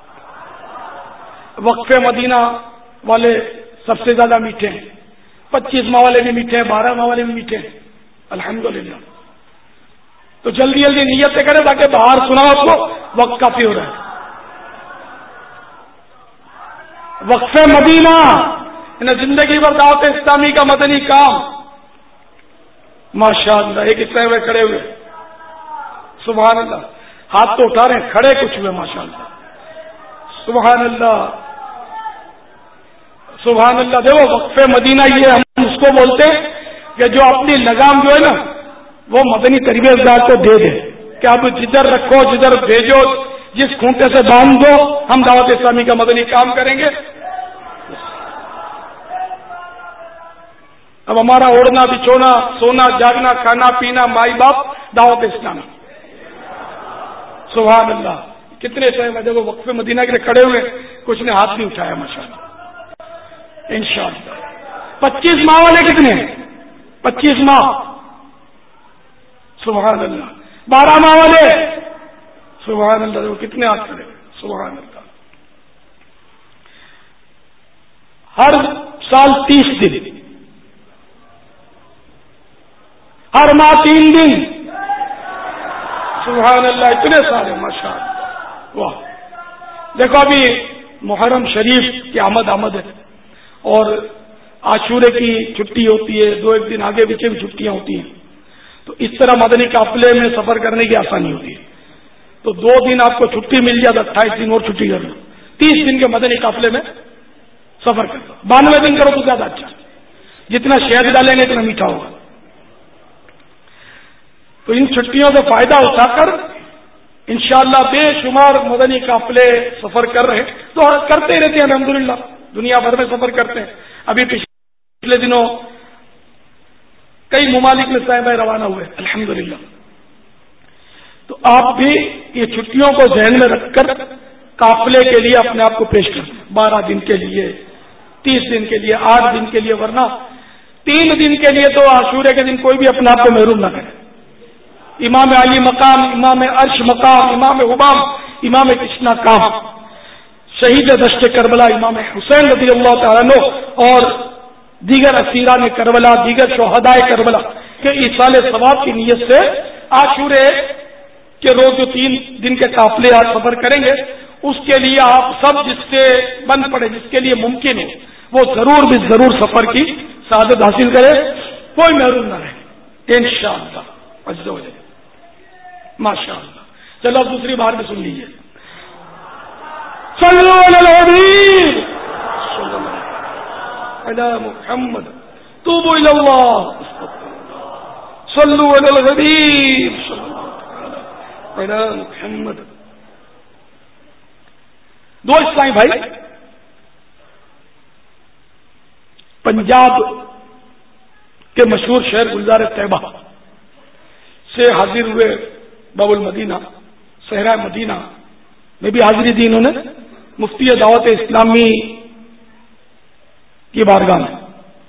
وقف مدینہ والے سب سے زیادہ میٹھے ہیں، پچیس ماہ والے بھی میٹھے ہیں، بارہ ماہ والے بھی میٹھے ہیں الحمدللہ۔ تو جلدی جلدی نیتیں کریں تاکہ باہر سنا آپ کو، وقت کافی ہو رہا ہے۔ وقف مدینہ زندگی بھر دعوت اسلامی کا مدنی کام، ماشاء اللہ۔ ایک اس طرح کھڑے ہوئے، سبحان اللہ، ہاتھ تو اٹھا رہے ہیں، کھڑے کچھ ہوئے، ماشاء اللہ، سبحان اللہ سبحان اللہ۔ دیکھو وقف مدینہ یہ ہم اس کو بولتے ہیں کہ جو اپنی لگام جو ہے نا وہ مدنی تربیت گار کو دے دے کہ اب جدھر رکھو، جدھر بھیجو، جس کھونٹے سے باندھ دو، ہم دعوت اسلامی کا مدنی کام کریں گے۔ اب ہمارا اوڑھنا بچھونا، سونا جاگنا، کھانا پینا، مائی باپ، دعوت اسلامی، سبحان اللہ۔ کتنے ٹائم ہے جب وہ وقف مدینہ کے لیے کھڑے ہوئے، کچھ نے ہاتھ نہیں اٹھایا ماشاءاللہ، انشاءاللہ۔ پچیس ماہ والے کتنے ہیں؟ پچیس ماہ، سبحان اللہ۔ بارہ ماہ والے، سبحان اللہ، وہ کتنے ہاتھ کھڑے، سبحان اللہ۔ ہر سال تیس دن، ہر ماہ تین دن، سبحان اللہ، اتنے سارے، ماشاء اللہ، واہ۔ دیکھو ابھی محرم شریف کی آمد آمد ہے اور عاشورے کی چھٹی ہوتی ہے، دو ایک دن آگے پیچھے بھی چھٹیاں ہوتی ہیں، تو اس طرح مدنی قافلے میں سفر کرنے کی آسانی ہوتی ہے۔ تو دو دن آپ کو چھٹی مل جائے تو اٹھائیس دن اور چھٹی کر لو، تیس دن کے مدنی قافلے میں سفر کر لو، بانوے دن کرو تو زیادہ اچھا، جتنا شہد ڈالیں گے اتنا میٹھا ہوگا۔ تو ان چھٹیوں سے فائدہ اٹھا کر انشاءاللہ بے شمار مدنی قافلے سفر کر رہے ہیں، تو کرتے ہی رہتے ہیں الحمدللہ، دنیا بھر میں سفر کرتے ہیں۔ ابھی پچھلے دنوں کئی ممالک میں صاحب روانہ ہوئے الحمدللہ۔ تو آپ بھی یہ چھٹیوں کو ذہن میں رکھ کر قافلے کے لیے اپنے آپ کو پیش کریں، بارہ دن کے لیے، تیس دن کے لیے، آٹھ دن کے لیے، ورنہ تین دن کے لیے تو عاشورے کے دن کوئی بھی اپنے آپ کو محروم نہ کرے۔ امام علی مقام، امام عرش مقام، امام حبام، امام کشنا کام، شہید دشت کربلا امام حسین رضی اللہ تعالیٰ عنہ اور دیگر اسیران کربلا، دیگر شہدائے کربلا کے ایصال ثواب کی نیت سے عاشورے کے روز جو تین دن کے قافلے آج سفر کریں گے، اس کے لیے آپ سب جس سے بن پڑے، جس کے لیے ممکن ہے، وہ ضرور بھی ضرور سفر کی سعادت حاصل کرے، کوئی محروم نہ رہے انشاءاللہ عز و جل، ماشاء اللہ۔ چلو اب دوسری بار بھی سن لیجیے، صلو علی الحبیب علی محمد، توبوا الی اللہ، صلو علی الحبیب علی محمد۔ دو اسلامی بھائی پنجاب کے مشہور شہر گلزار طیبہ سے حاضر ہوئے باب المدینہ صحرا مدینہ میں بھی حاضری دی انہوں نے مفتی دعوت اسلامی کی بارگاہ میں.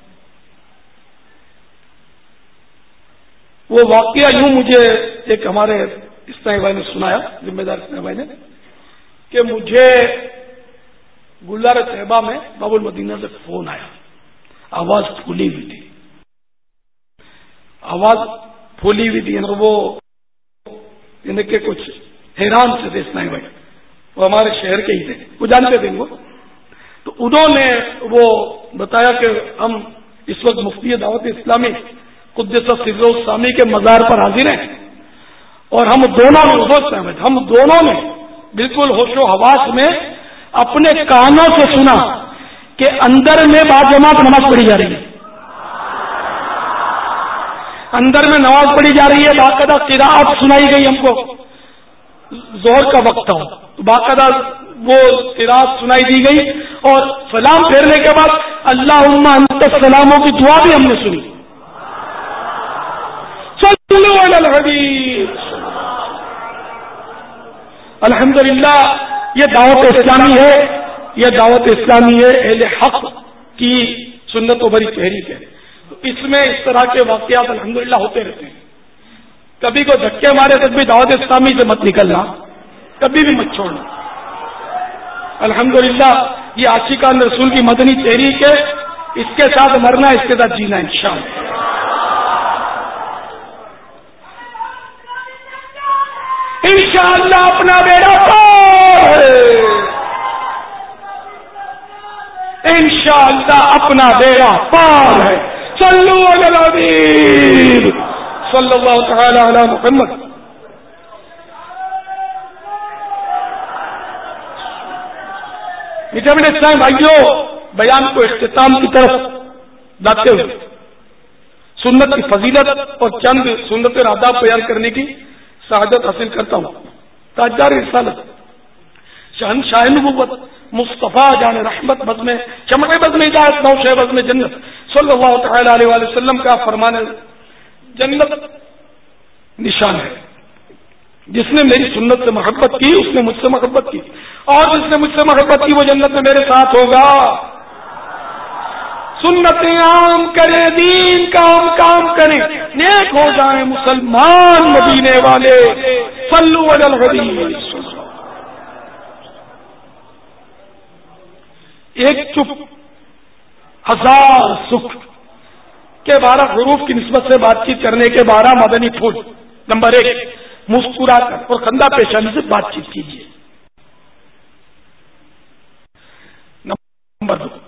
وہ واقعہ یوں مجھے ایک ہمارے اسلامی بھائی نے سنایا, ذمہ دار اسلامی بھائی نے, کہ مجھے گلزار طیبہ میں باب المدینہ سے فون آیا. آواز پھولی ہوئی تھی, آواز پھولی ہوئی تھی یعنی وہ یعنی کہ کچھ حیران سے تھے اسلامی بھائی, وہ ہمارے شہر کے ہی تھے, وہ جانتے تھے وہ. تو انہوں نے وہ بتایا کہ ہم اس وقت مفتی دعوت اسلامی قدس سر السامی کے مزار پر حاضر ہیں, اور ہم دونوں میں ہم دونوں نے بالکل ہوش و حواس میں اپنے کانوں سے سنا کہ اندر میں باجماعت نماز پڑھی جا رہی ہے, اندر میں نماز پڑھی جا رہی ہے. باقاعدہ قراءت سنائی گئی ہم کو, ظہر کا وقت تھا, باقاعدہ وہ قراءت سنائی دی گئی, اور سلام پھیرنے کے بعد اللہم انت السلاموں کی دعا بھی ہم نے سنی. صلو علی الحبیب. الحمدللہ یہ دعوت اسلامی ہے, یہ دعوت اسلامی ہے, اہل حق کی سنت و بری تحریک ہے. اس میں اس طرح کے واقعات الحمدللہ ہوتے رہتے ہیں. کبھی کو دھکے مارے تک بھی دعوت اسلامی سے مت نکلنا, کبھی بھی مت چھوڑنا. الحمدللہ یہ عاشقان رسول کی مدنی تحریک ہے, اس کے ساتھ مرنا, اس کے ساتھ جینا انشاءاللہ. انشاءاللہ اپنا بیڑا پار ہے, انشاءاللہ اپنا بیڑا پار ہے. صلو علی الحبیب صلی اللہ تعالی علی محمد. میٹھے میٹھے اسلام بھائیوں, بیان کو اختتام کی طرف لاتے ہوئے سنت کی فضیلت اور چند سنت اور آداب بیان کرنے کی سعادت حاصل کرتا ہوں. تاجدار رسالت شہنشاہ نبوت مصطفیٰ جان رحمت بزم شمع بزم ہدایت نو شہ بزم جنت صلی اللہ تعالی علیہ وآلہ وسلم کا فرمان جنت نشان ہے. جس نے میری سنت سے محبت کی اس نے مجھ سے محبت کی, اور جس نے مجھ سے محبت کی وہ جنت میں میرے ساتھ ہوگا. سنتیں عام کرے, دین کام کام کریں, نیک ہو جائیں مسلمان مدینے والے. صلو علی الحبیب. ایک چپ ہزار سکھ کے بارہ حروف کی نسبت سے بات چیت کرنے کے بارہ مدنی پھول. نمبر ایک, مسکرا کر اور خندہ پیشانی سے بات چیت کیجیے. نمبر دو,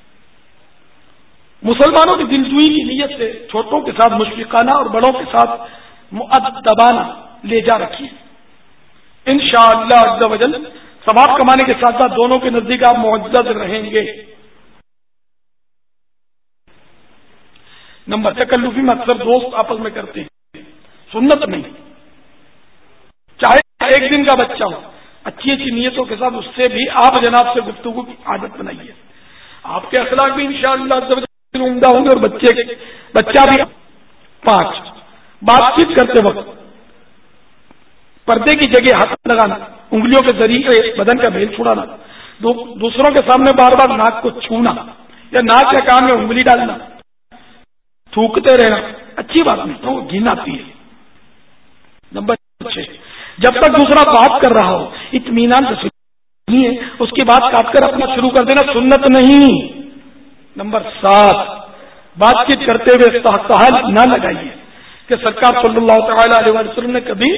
مسلمانوں کی دلجوئی کی نیت سے چھوٹوں کے ساتھ مشفقانہ اور بڑوں کے ساتھ مؤدبانہ لہجہ رکھیے. انشاءاللہ عز و جل ثواب کمانے کے ساتھ ساتھ دونوں کے نزدیک آپ معزز رہیں گے. نمبر تکلفی میں اکثر دوست آپس میں کرتے ہیں, سنت نہیں. چاہے ایک دن کا بچہ ہو, اچھی اچھی نیتوں کے ساتھ اس سے بھی آپ جناب سے گفتگو کی عادت بنائیے. آپ کے اخلاق بھی انشاءاللہ عز و جل عمدہ ہوں گے, اور بچے بچہ بھی. پانچ, بات چیت کرتے وقت پردے کی جگہ ہاتھ لگانا, انگلیوں کے ذریعے بدن کا بیل چھڑانا, دوسروں کے سامنے بار بار ناک کو چھونا یا ناک کے کان میں انگلی ڈالنا, تھوکتے رہنا اچھی بات نہیں, تو گھن آتی ہے. نمبر چھ, جب تک دوسرا بات کر رہا ہو اطمینان سے سنیے, اس کی بات کاٹ کر اپنا شروع کر دینا سنت نہیں. نمبر سات, بات چیت کرتے ہوئے تحقیق نہ لگائیے کہ سرکار صلی اللہ تعالی علیہ وسلم نے کبھی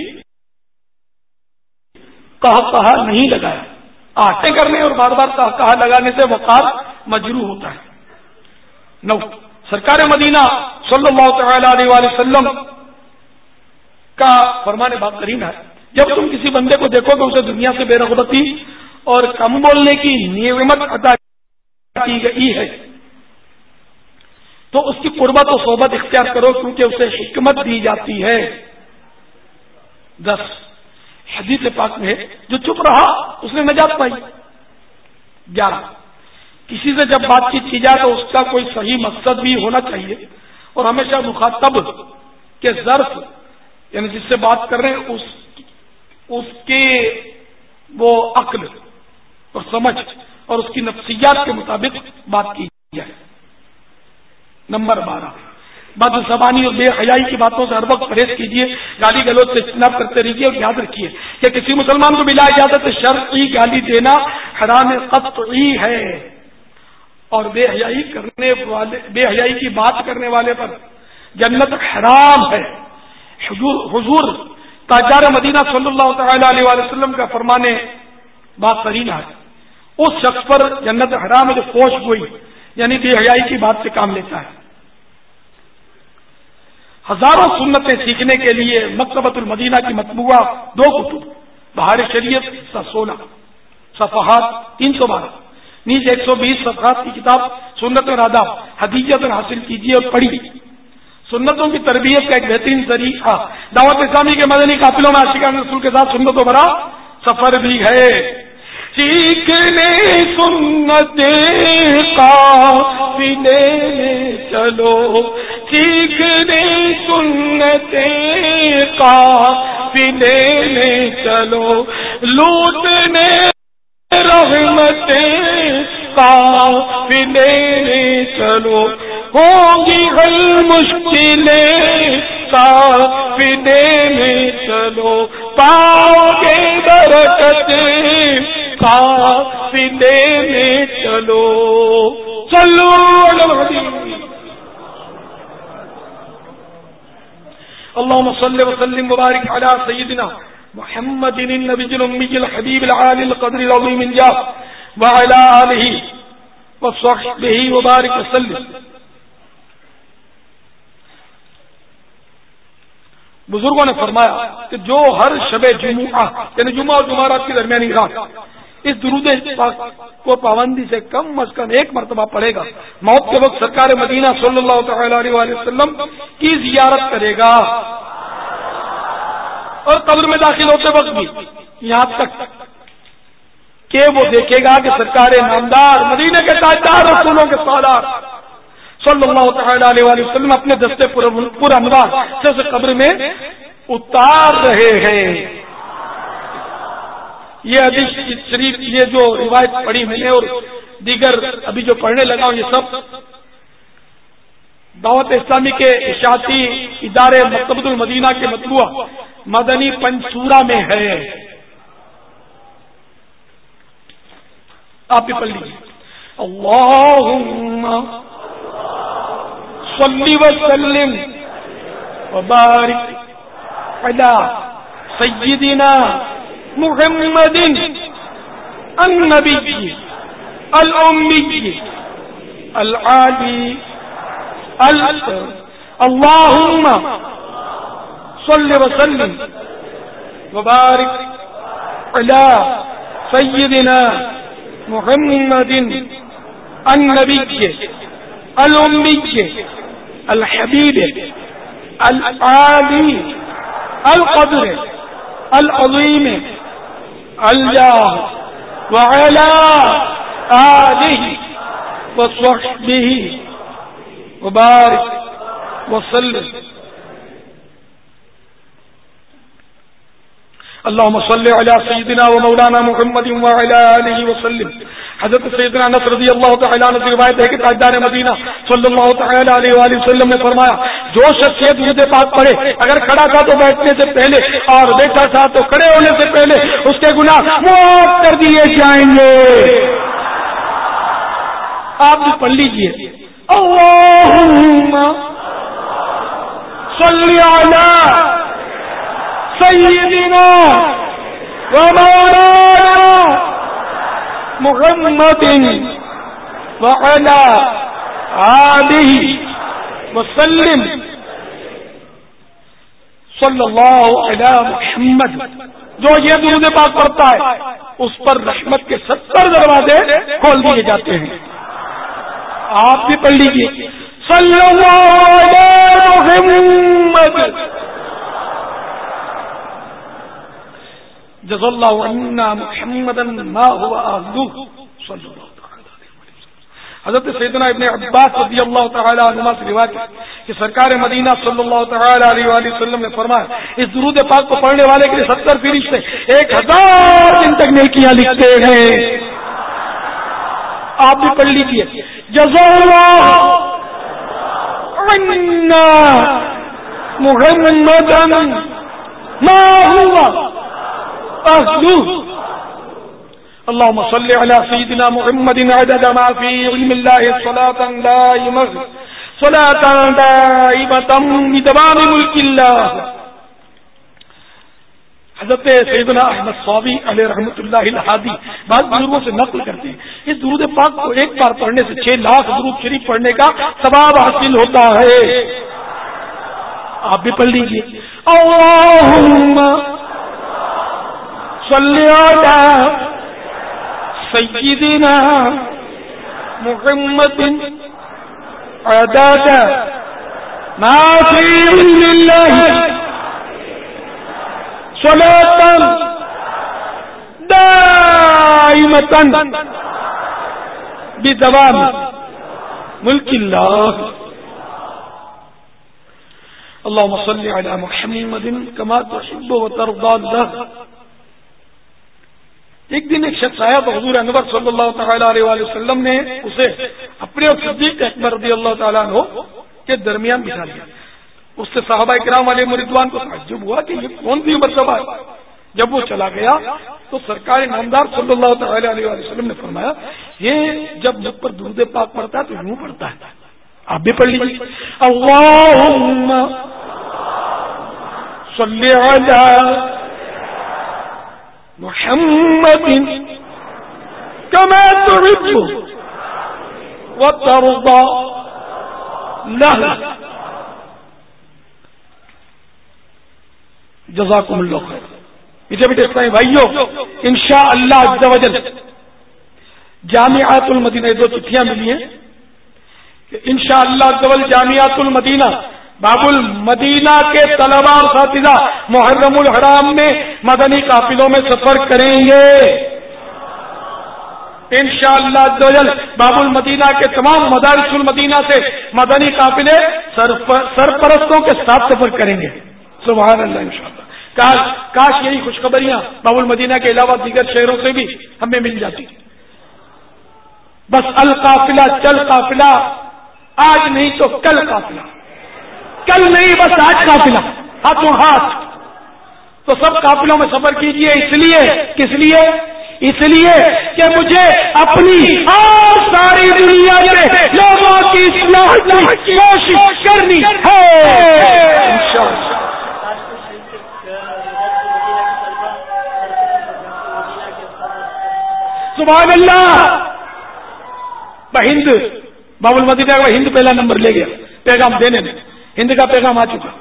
کہا کہا نہیں لگایا. آٹے کرنے اور بار بار کہا کہا لگانے سے وقار مجروح ہوتا ہے. نو, سرکار مدینہ صلی اللہ تعالی علیہ وسلم کا فرمان بات کریم ہے, جب تم کسی بندے کو دیکھو کہ اسے دنیا سے بے رغبتی اور کم بولنے کی نعمت عطا کی گئی ہے تو اس کی قربت و صحبت اختیار کرو, کیونکہ اسے حکمت دی جاتی ہے. دس, حدیث پاک میں جو چپ رہا اس نے نجات پائی. گیارہ, کسی سے جب بات چیت کی جائے تو اس کا کوئی صحیح مقصد بھی ہونا چاہیے، اور ہمیشہ مخاطب کے ظرف یعنی جس سے بات کر رہے ہیں اس اس کے وہ عقل اور سمجھ اور اس کی نفسیات کے مطابق بات کی جائے۔ نمبر بارہ، بد زبانی اور بے حیائی کی باتوں سے ہر وقت پرہیز کیجیے، گالی گلوچ سے اجتناب کرتے رہیے، اور یاد رکھیے کہ کسی مسلمان کو بلا اجازت شرعی گالی دینا حرام قطعی ہے، اور بے حیائی کرنے والے بے حیائی کی بات کرنے والے پر جنت حرام ہے۔ حضور حضور تاجدار مدینہ صلی اللہ تعالی علیہ وآلہ وسلم کا فرمانے بات قرینہ ہے، اس شخص پر جنت حرام ہے جو فوش گوئی یعنی بے حیائی کی بات سے کام لیتا ہے۔ ہزاروں سنتیں سیکھنے کے لیے مکتبۃ المدینہ کی مطبوعہ دو کتب، بہار شریعت سولہ صفحات تین سو بارہ، نیز ایک سو بیس صفحات کی کتاب سنت اور آداب ہدیت حاصل کیجیے اور پڑھیے۔ سنتوں کی تربیت کا ایک بہترین ذریعہ دعوت اسلامی کے مدنی قافلوں میں عاشقان رسول کے ساتھ سنتوں بھرا سفر بھی ہے۔ سیکھنے سنتیں قافلے چلو، سیکھنے سنتیں قافلے میں چلو، لوٹنے رحمتیں قافلے میں چلو، ہوں گی حل مشکلیں قافلے میں چلو، پاؤ گے برکتیں قافلے میں چلو، چلو اللهم صل وسلم وبارك على سيدنا محمد النبي الأمي الحبيب العالي القدر العظيم الجاه وعلى آله وصحبه وبارك وسلم۔ بزرگوں نے فرمایا کہ جو ہر شب جمعہ یعنی جمعہ اور جمعرات کی درمیانی رات اس درود پاک کو پابندی سے کم از کم ایک مرتبہ پڑھے گا، موت کے وقت سرکار مدینہ صلی اللہ تعالی علیہ وآلہ وسلم کی زیارت کرے گا، اور قبر میں داخل ہوتے وقت بھی یہاں تک کہ وہ دیکھے گا کہ سرکار نامدار مدینہ کے تاجدار رسولوں کے سالار صلی اللہ تعالی علیہ وآلہ وسلم اپنے دستے پر انوار سے اسے قبر میں اتار رہے ہیں۔ یہ حدیث شریف یہ جو روایت پڑھی میں نے اور دیگر ابھی جو پڑھنے لگا ہوں یہ سب دعوت اسلامی کے اشاعتی ادارے مکتبۃ المدینہ کے مطبوعہ مدنی پنسورہ میں ہے، آپ بھی پڑھ لیجیے۔ اللہم صلی وسلم وبارک علی سیدنا محمد النبی الامی العالی اللہم صلی وسلم وبارک علی سیدنا محمد النبی الامی الحبیب العالی القدر العظیم الجاہ وعلی آلہ وصحبہ وبارک وسلم۔ اللهم صل على سيدنا ومولانا محمد وعلى آله وسلم۔ حضرت سیدنا انس رضی اللہ تعالیٰ عنہ سے روایت ہے کہ تاجدار مدینہ صلی اللہ تعالیٰ علیہ وآلہ وسلم نے فرمایا جو شخص یہ درود پاک پڑھے اگر کھڑا تھا تو بیٹھنے سے پہلے اور بیٹھا تھا تو کھڑے ہونے سے پہلے اس کے گناہ معاف کر دیے جائیں گے۔ آپ بھی پڑھ لیجیے اللہم صلی علی سیدنا ومولانا محمد وعلی آلہ وسلم صلی اللہ علی محمد۔ جو یہ درود پاک پڑھتا ہے اس پر رحمت کے ستر دروازے کھول دیے جاتے ہیں۔ آپ بھی پڑھ لیجیے صلی اللہ علی محمد جزا اللہ عنا محمدا ما هو اهله صلی اللہ علیہ وسلم۔ حضرت سیدنا ابن عباس رضی اللہ تعالی عنہما سے روایت ہے کہ سرکار مدینہ صلی اللہ تعالی علیہ وآلہ وسلم نے فرمایا اس درود پاک کو پڑھنے والے کے لیے ستر فرشتے ایک ہزار دن تک نیکیاں لکھتے ہیں. آپ بھی پڑھ لیجیے جزا اللہ عنا محمدا ما هو اهله. اللهم صل على سيدنا محمد عدد ما في علم الله صلاة دائمة صلاة دائمة بدوام ملك الله. حضرت سیدنا احمد صوابی علیہ رحمۃ اللہ الہادی بعض بزرگوں سے نقل کرتے ہیں اس درود پاک کو ایک بار پڑھنے سے چھ لاکھ درود شریف پڑھنے کا ثواب حاصل ہوتا ہے. آپ بھی پڑھ لیجیے اللہم صلی علی سیدنا محمد عدد ما فی علم اللہ صلاة دائمة بدوام ملک اللہ. اللهم صل على محمد كما تحب وترضى الله. ایک دن ایک شخص آیا تو حضور انور صلی اللہ تعالی علیہ وآلہ وسلم نے اسے اپنے اور صدیق اکبر رضی اللہ تعالیٰ عنہ کے درمیان بٹھا لیا. اس سے صحابہ کرام علیہ رضوان کو تعجب ہوا کہ یہ کون سی مرتبہ ہے. جب وہ چلا گیا تو سرکار نامدار صلی اللہ تعالی علیہ وآلہ وسلم نے فرمایا یہ جب مجھ پر درود پاک پڑھتا ہے تو یوں پڑھتا ہے. آپ بھی پڑھ لیجیے اللہم صلی علی محمد كما تحب وترضى له. جزاکم اللہ خیر. پیچھے پیچھے اسلامی بھائیوں انشاءاللہ عز و جل جامعات المدینہ دو چٹھیاں ملی ہیں کہ انشاءاللہ عز و جل جامعات المدینہ باب المدینہ کے طلباء اور اساتذہ محرم الحرام میں مدنی قافلوں میں سفر کریں گے. انشاءاللہ عز و جل باب المدینہ کے تمام مدارس المدینہ سے مدنی قافلے سرپرستوں کے ساتھ سفر کریں گے. سبحان اللہ. انشاءاللہ کاش کاش یہی خوشخبریاں باب المدینہ کے علاوہ دیگر شہروں سے بھی ہمیں مل جاتی. بس القافلہ چل قافلہ آج نہیں تو کل قافلہ, کل نہیں بس آج قافلہ ہاتھوں ہاتھ. تو سب قافلوں میں سفر کیجئے. اس لیے کس لیے اس لیے کہ مجھے اپنی اور ساری دنیا کے لوگوں کی اصلاح کی کوشش کرنی ہے. سبحان اللہ. ہند باب المدینہ کا ہند پہلا نمبر لے گیا پیغام دینے میں. ہند کا پیغام آ چکا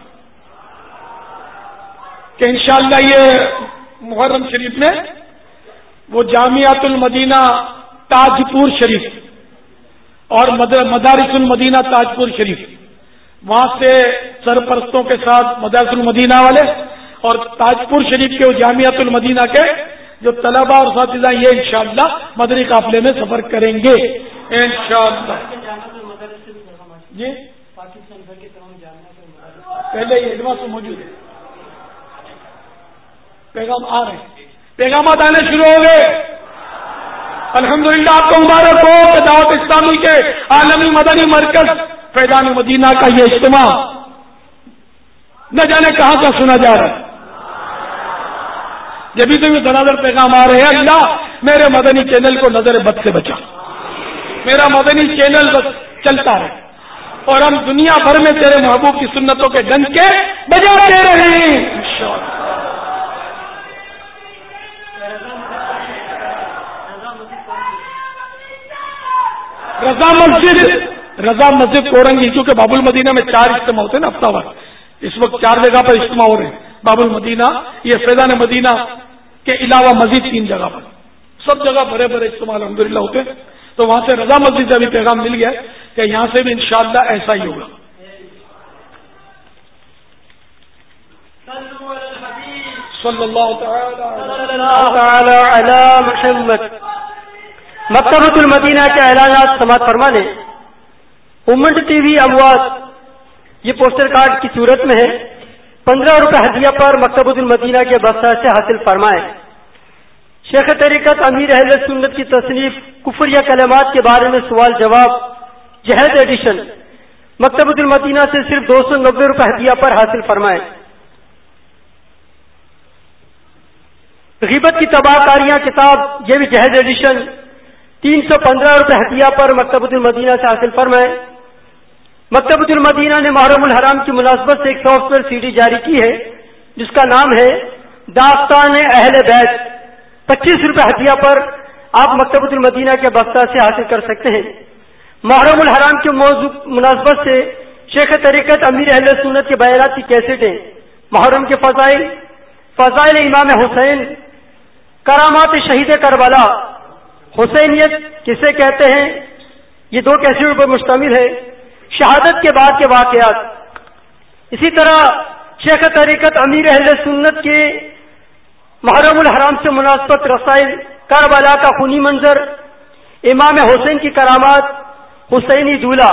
کہ انشاءاللہ یہ محرم شریف میں وہ جامعۃ المدینہ تاجپور شریف اور مدارس المدینہ تاجپور شریف وہاں سے سرپرستوں کے ساتھ مدارس المدینہ والے اور تاجپور شریف کے وہ جامعۃ المدینہ کے جو طلباء اور اساتذہ یہ انشاءاللہ مدنی قافلے میں سفر کریں گے انشاءاللہ. جی پہلے یہ اجماع سے موجود ہے. پیغام آ رہے ہیں, پیغامات آنے شروع ہو گئے. الحمدللہ آپ کو مبارک ہو کہ دعوت اسلامی کے عالمی مدنی مرکز فیضان مدینہ کا یہ اجتماع نہ جانے کہاں کا سنا جا رہا ہے. جبھی تو یہ دنادر پیغام آ رہے ہیں اللہ میرے مدنی چینل کو نظر بد سے بچا, میرا مدنی چینل بس چلتا رہے اور ہم دنیا بھر میں تیرے محبوب کی سنتوں کے ڈنک کے بجاتے رہیں. رضا مسجد رضا مسجد کورنگی کیونکہ باب المدینہ میں چار اجتماع ہوتے ہیں نا ہفتہ وار. اس وقت چار جگہ پر اجتماع ہو رہے ہیں. باب المدینہ یہ فیضان مدینہ کے علاوہ مزید تین جگہ پر سب جگہ بڑے بڑے اجتماع الحمدللہ ہوتے ہیں. تو وہاں سے رضا مسجد سے بھی پیغام مل گیا کہ یہاں سے بھی انشاءاللہ ایسا ہی ہوگا. صلی اللہ تعالی علی محمد. مکتبۃ المدینہ کے اعلانات سماعت فرما لیں. امنٹ ٹی وی اموات یہ پوسٹر کارڈ کی صورت میں ہے. پندرہ روپے ہدیہ پر مکتبۃ المدینہ کے بستہ سے حاصل فرمائیں. شیخ طریقت امیر اہل سنت کی تصنیف کفر یا کلمات کے بارے میں سوال جواب جہد ایڈیشن مکتبۃ المدینہ سے صرف دو سو نبے روپے ہدیہ پر حاصل فرمائیں. غیبت کی تباہ کاریاں کتاب یہ بھی جہد ایڈیشن تین سو پندرہ روپے ہدیہ پر مکتبۃ المدینہ سے حاصل فرمائیں. مکتبۃ المدینہ نے محرم الحرام کی مناسبت سے ایک سافٹ ویئر سی ڈی جاری کی ہے جس کا نام ہے داستان اہل بیت. پچیس روپے ہدیہ پر آپ مکتبۃ المدینہ کے بستہ سے حاصل کر سکتے ہیں. محرم الحرام کے موضوع مناسبت سے شیخ طریقت امیر اہل سنت کے بیانات کی کیسٹیں محرم کے فضائل فضائل امام حسین کرامات شہید کربلا حسینیت کسے کہتے ہیں یہ دو کیسٹوں پر مشتمل ہے. شہادت کے بعد کے واقعات. اسی طرح شیخ طریقت امیر اہل سنت کے محرم الحرام سے مناسبت رسائل کربلا کا خونی منظر امام حسین کی کرامات حسینی دولہ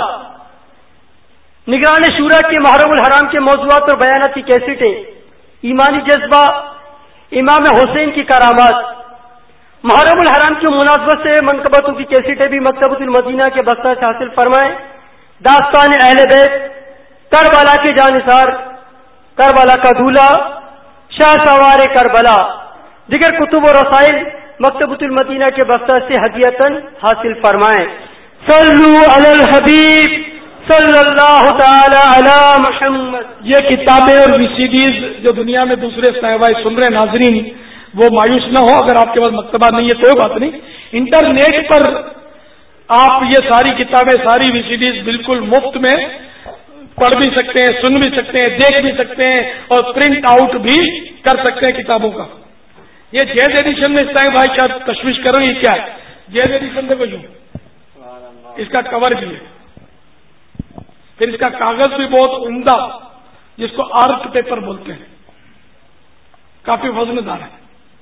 نگران شورا کے محرم الحرام کے موضوعات اور بیانات کی کیسٹیں ایمانی جذبہ امام حسین کی کرامات. محرم الحرام کی مناسبت سے منقبتوں کی کیسٹیں بھی مکتبۃ المدینہ کے بستہ سے حاصل فرمائیں. داستان اہل بیت کربلا کے جانثار کربلا کا دولہ شاہ سوار کربلا دیگر کتب و رسائل مکتبۃ المدینہ کے بستہ سے ہدیۃً حاصل فرمائیں. صلو علی الحبیب صلی اللہ تعالی علی محمد. یہ کتابیں اور وی سی ڈیز جو دنیا میں دوسرے صاحبائے سن رہے ناظرین وہ مایوس نہ ہو. اگر آپ کے پاس مکتبہ نہیں ہے کوئی بات نہیں, انٹرنیٹ پر آپ یہ ساری کتابیں ساری وی سی ڈیز بالکل مفت میں پڑھ بھی سکتے ہیں, سن بھی سکتے ہیں, دیکھ بھی سکتے ہیں اور پرنٹ آؤٹ بھی کر سکتے ہیں کتابوں کا. یہ جیز ایڈیشن میں صاحب بھائی کیا تشویش کر رہے ہیں, کیا ہے جیز ایڈیشن دیکھو جو اس کا کور بھی ہے, پھر اس کا کاغذ بھی بہت عمدہ جس کو آرٹ پیپر بولتے ہیں, کافی وزن دار ہے.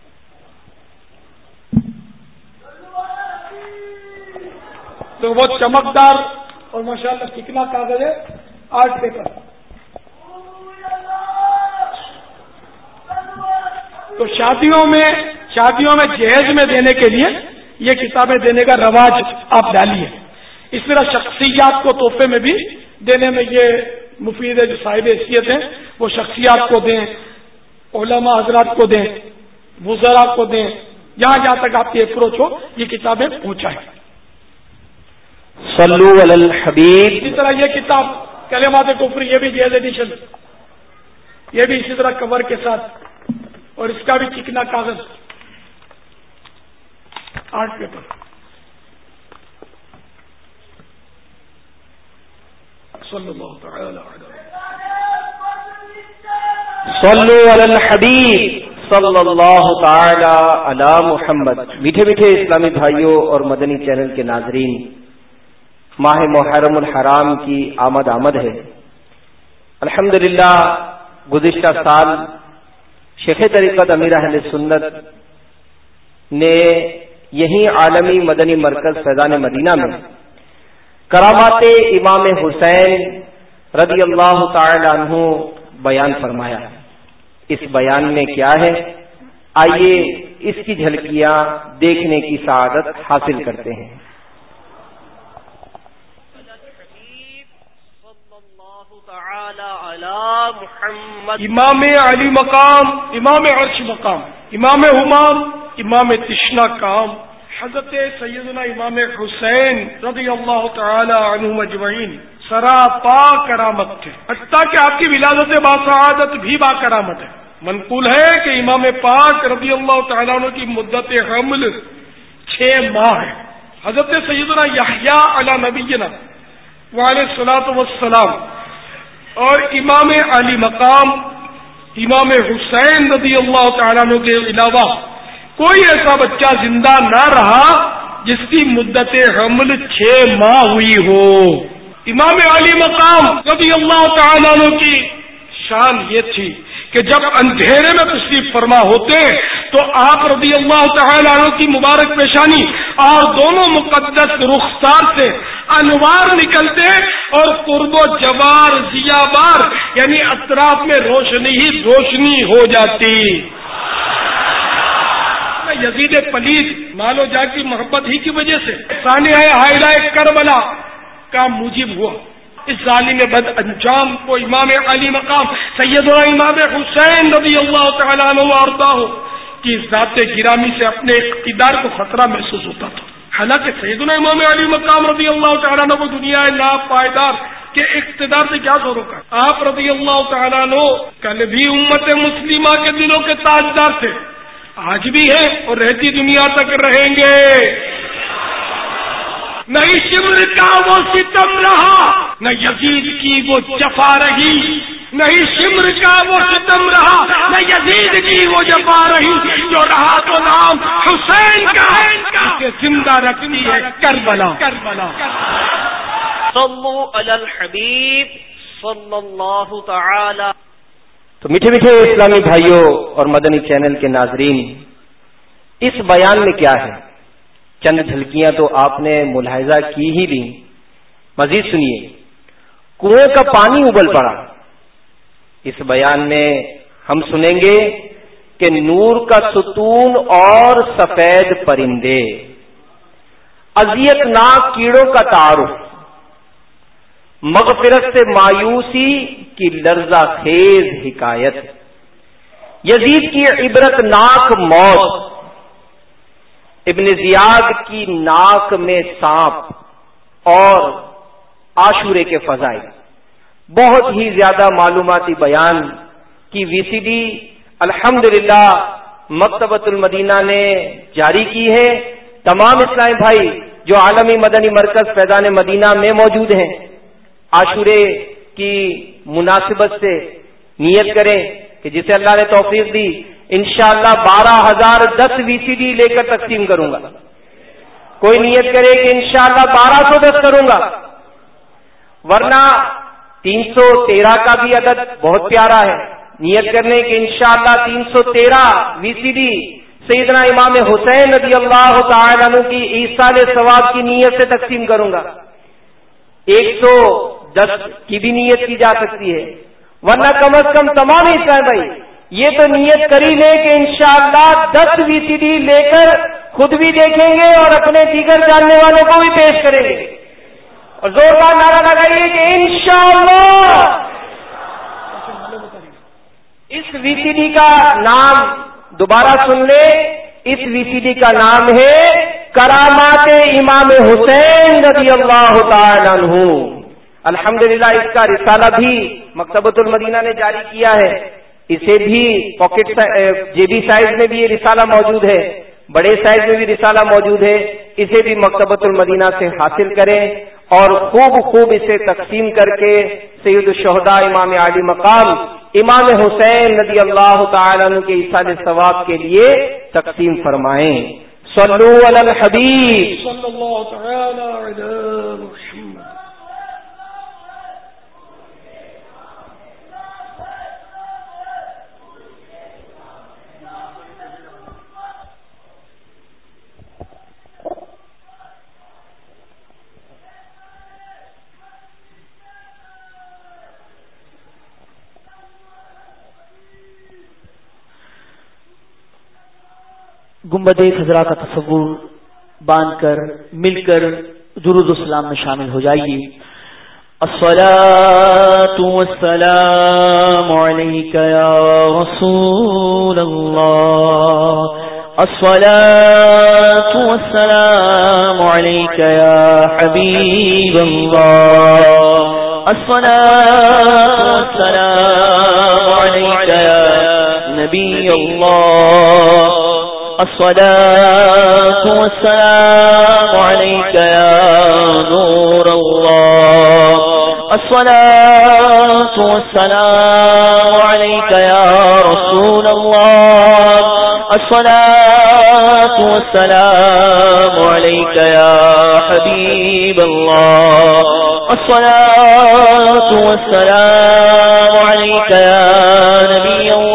تو بہت چمکدار اور ماشاءاللہ چکنا کاغذ ہے, آرٹ پیپر. تو شادیوں میں شادیوں میں جہیز میں دینے کے لیے یہ کتابیں دینے کا رواج آپ ڈالیے. اس طرح شخصیات کو تحفے میں بھی دینے میں یہ مفید ہے. جو صاحب حیثیت ہیں وہ شخصیات کو دیں, علماء حضرات کو دیں, وزراء کو دیں, جہاں جہاں تک آپ کی اپروچ ہو یہ کتابیں پہنچائیں. صلو علی الحبیب. اسی طرح یہ کتاب کلمات کفر یہ بھی جیز ایڈیشن, یہ بھی اسی طرح کور کے ساتھ اور اس کا بھی چکنا کاغذ آرٹ پیپر. صلی اللہ تعالی صلو علی الحبیب صلی اللہ تعالی علی محمد. میٹھے میٹھے اسلامی بھائیوں اور مدنی چینل کے ناظرین, ماہ محرم الحرام کی آمد آمد ہے. الحمدللہ گزشتہ سال شیخ طریقت امیر اہل سنت نے یہی عالمی مدنی مرکز فیضان مدینہ میں کرامات امام حسین رضی اللہ تعالی عنہ بیان فرمایا. اس بیان میں کیا ہے, آئیے اس کی جھلکیاں دیکھنے کی سعادت حاصل کرتے ہیں. امام علی مقام, امام عرش مقام, امام همام, امام تشنا کام, حضرت سیدنا امام حسین رضی اللہ تعالی عنہم اجمعین سراپا کرامت تھے, حتیٰ کہ آپ کی ولادت باسعادت بھی با کرامت ہے. منقول ہے کہ امام پاک رضی اللہ تعالیٰ عنہ کی مدت حمل چھ ماہ ہے. حضرت سیدنا یحییٰ علی نبینا وعلیہ الصلوۃ والسلام اور امام علی مقام امام حسین رضی اللہ تعالیٰ عنہ کے علاوہ کوئی ایسا بچہ زندہ نہ رہا جس کی مدت حمل چھ ماہ ہوئی ہو. امام علی مقام رضی اللہ تعالیٰ عنہ کی شان یہ تھی کہ جب اندھیرے میں تشریف فرما ہوتے تو آپ رضی اللہ تعالی عنہ کی مبارک پیشانی اور دونوں مقدس رخسار سے انوار نکلتے اور قرب و جوار ضیابار یعنی اطراف میں روشنی ہی روشنی ہو جاتی. یزید پلید مالو جا کی محبت ہی کی وجہ سے سانحہ حائرہ کربلا کا موجب ہوا. اس ظالم بد انجام کو امام علی مقام سیدنا امام حسین رضی اللہ تعالیٰ عنہ وارضاہ کی ذات گرامی سے اپنے اقتدار کو خطرہ محسوس ہوتا تھا. حالانکہ سیدنا امام علی مقام رضی اللہ تعالیٰ عنہ کو دنیا لا پائیدار کے اقتدار سے کیا ضرور کا. آپ رضی اللہ تعالیٰ عنہ کل بھی امت مسلمہ کے دلوں کے تاجدار تھے، آج بھی ہیں اور رہتی دنیا تک رہیں گے. نہیں شمر کا وہ ستم رہا، نہ یزید کی وہ جفا رہی. نہیں شمر کا وہ ستم رہا، نہ یزید کی وہ جفا رہی. جو رہا تو نام حسین کا، اسے زندہ رکھتی ہے کربلا. کربلا صلو علی الحبیب صلی اللہ تعالی. تو میٹھے میٹھے اسلامی بھائیوں اور مدنی چینل کے ناظرین، اس بیان میں کیا ہے؟ چند جھلکیاں تو آپ نے ملاحظہ کی ہی لی. مزید سنیے. کنویں کا پانی ابل پڑا. اس بیان میں ہم سنیں گے کہ نور کا ستون اور سفید پرندے، اذیت ناک کیڑوں کا تعارف، مغفرت سے مایوسی کی لرزہ خیز حکایت، یزید کی عبرت ناک موت، ابن زیاد کی ناک میں سانپ اور عاشورے کے فضائل. بہت ہی زیادہ معلوماتی بیان کی وی سی ڈی الحمدللہ مکتبۃ المدینہ نے جاری کی ہے. تمام اسلامی بھائی جو عالمی مدنی مرکز فیضان مدینہ میں موجود ہیں، عاشورے کی مناسبت سے نیت کریں کہ جسے اللہ نے توفیق دی انشاءاللہ بارہ ہزار دس وی سی ڈی لے کر تقسیم کروں گا. کوئی نیت کرے کہ انشاءاللہ بارہ سو دس کروں گا، ورنہ تین سو تیرہ کا بھی عدد بہت پیارا ہے. نیت کرنے کہ انشاءاللہ تین سو تیرہ وی سی ڈی سیدنا امام حسین رضی اللہ تعالی عنہ کی ایصال ثواب کی نیت سے تقسیم کروں گا. ایک سو دس کی بھی نیت کی جا سکتی ہے، ورنہ کم از کم تمام اسلام بھائی یہ تو نیت کری لیں کہ انشاءاللہ دس وی سی ڈی لے کر خود بھی دیکھیں گے اور اپنے دیگر جاننے والوں کو بھی پیش کریں گے. اور زوردار نعرہ لگائیے کہ انشاءاللہ. اس وی سی ڈی کا نام دوبارہ سن لیں. اس وی سی ڈی کا نام ہے کرامات امام حسین رضی اللہ تعالی عنہ. الحمدللہ اس کا رسالہ بھی مکتبۃ المدینہ نے جاری کیا ہے. اسے بھی پاکٹ جے بی سائز میں بھی یہ رسالہ موجود ہے، بڑے سائز میں بھی رسالہ موجود ہے. اسے بھی مکتبۃ المدینہ سے حاصل کریں اور خوب خوب اسے تقسیم کر کے سید الشہداء امام علی مقام امام حسین رضی اللہ تعالی عنہ کے ایصال ثواب کے لیے تقسیم فرمائیں. صلو علی الحبیب صلی اللہ تعالی علی محمد. گنبد خضرا کا تصور باندھ کر مل کر درود و سلام میں شامل ہو جائیے. الصلاۃ والسلام علیک یا رسول اللہ، الصلاۃ والسلام علیک یا حبیب اللہ، الصلاۃ والسلام علیک یا نبی اللہ، الصلاة والسلام عليك يا نور الله، الصلاة والسلام عليك يا رسول الله، الصلاة والسلام عليك يا حبيب الله، الصلاة والسلام عليك يا نبي الله،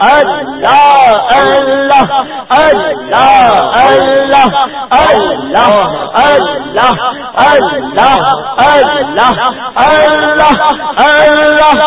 اللہ اللہ اللہ اللہ اللہ اللہ اللہ اللہ اللہ اللہ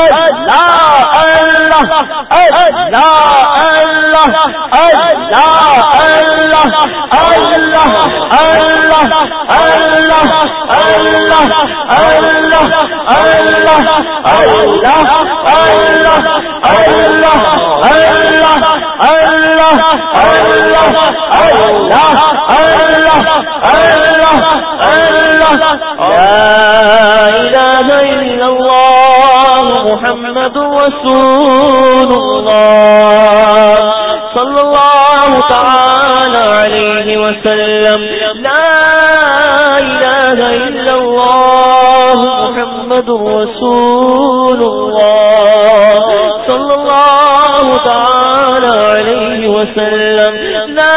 محمد رسول اللہ صلی اللہ تعالی علیہ وسلم لا الہ الا اللہ محمد رسول اللہ صلی اللہ تعالی علیہ وسلم لا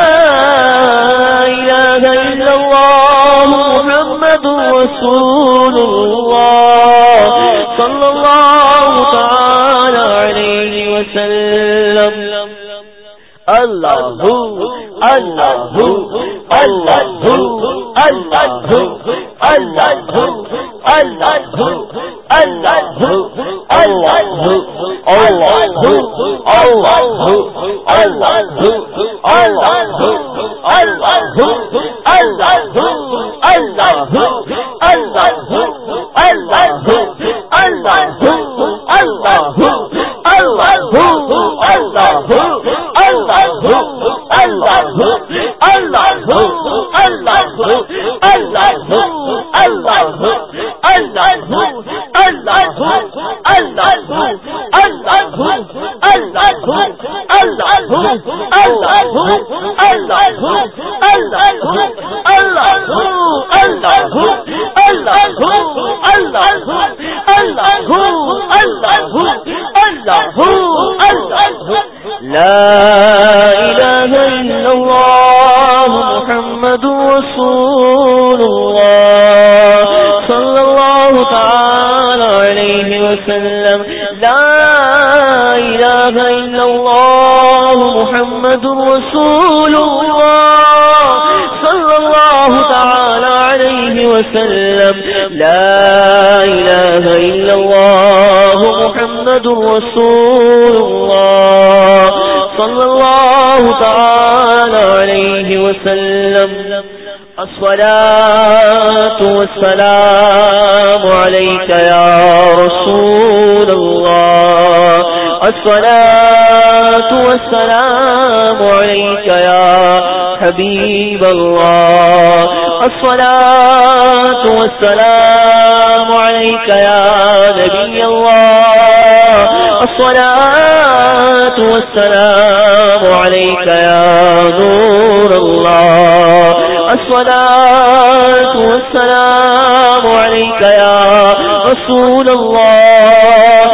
الہ الا اللہ محمد رسول اللہ صلی اللہ تعالی علیہ وسلم اللہ اللہ اللہ اللہ اللہ الصلاة والسلام عليك يا رسول الله الصلاة والسلام عليك يا حبيب الله الصلاة والسلام عليك يا نبي الله الصلاة والسلام عليك يا نور الله الصلاة والسلام عليك يا رسول الله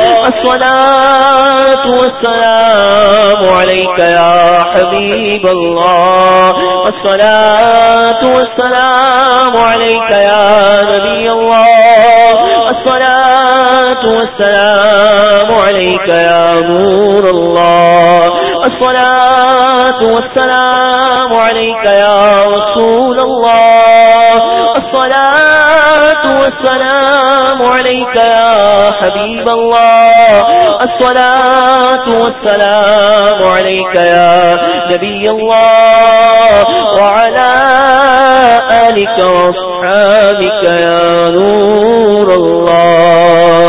الصلاة والسلام عليك يا حبيب الله الصلاة والسلام عليك يا نبي الله الصلاة والسلام عليك يا نور الله الصلاة والسلام عليك يا رسول الله الصلاة والسلام عليك يا حبيب الله الصلاة والسلام عليك يا نبي الله وعلى آلك وأصحابك يا نور الله.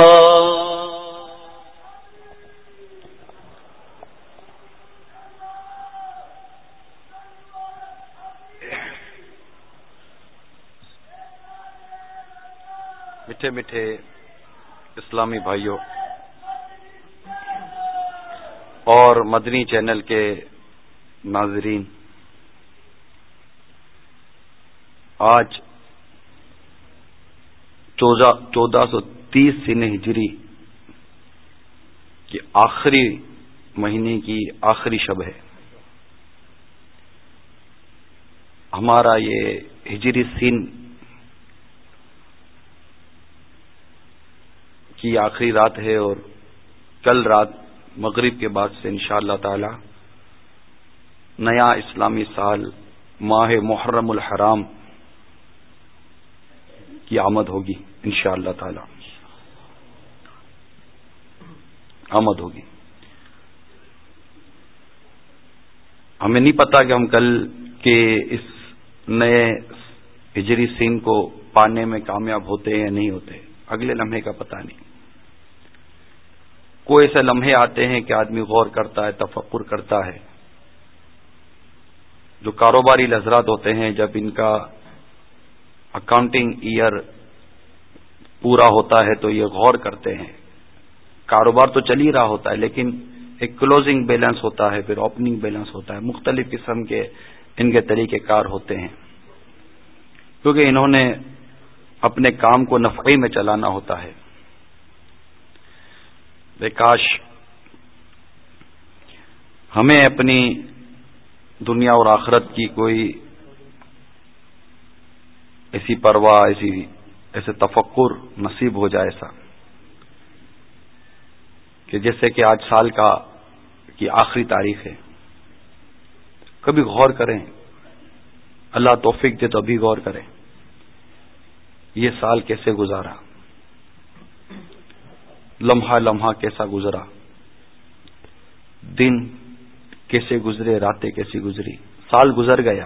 میٹھے میٹھے اسلامی بھائیوں اور مدنی چینل کے ناظرین، آج چودہ سو تیس سن ہجری کی آخری مہینے کی آخری شب ہے. ہمارا یہ ہجری سن کی آخری رات ہے اور کل رات مغرب کے بعد سے انشاءاللہ تعالی نیا اسلامی سال ماہ محرم الحرام کی آمد ہوگی انشاءاللہ تعالی آمد ہوگی. ہمیں نہیں پتا کہ ہم کل کے اس نئے ہجری سین کو پانے میں کامیاب ہوتے ہیں یا نہیں ہوتے. اگلے لمحے کا پتہ نہیں. کوئی ایسے لمحے آتے ہیں کہ آدمی غور کرتا ہے, تفکر کرتا ہے. جو کاروباری حضرات ہوتے ہیں جب ان کا اکاؤنٹنگ ایئر پورا ہوتا ہے تو یہ غور کرتے ہیں. کاروبار تو چل ہی رہا ہوتا ہے لیکن ایک کلوزنگ بیلنس ہوتا ہے, پھر اوپننگ بیلنس ہوتا ہے. مختلف قسم کے ان کے طریقہ کار ہوتے ہیں کیونکہ انہوں نے اپنے کام کو نفعی میں چلانا ہوتا ہے. بے کاش ہمیں اپنی دنیا اور آخرت کی کوئی ایسی پرواہ, ایسی ایسے تفکر نصیب ہو جائے ایسا کہ جیسے کہ آج سال کا کی آخری تاریخ ہے, کبھی غور کریں, اللہ توفیق دے تو ابھی غور کریں یہ سال کیسے گزارا, لمحہ لمحہ کیسا گزرا, دن کیسے گزرے, راتیں کیسی گزری. سال گزر گیا,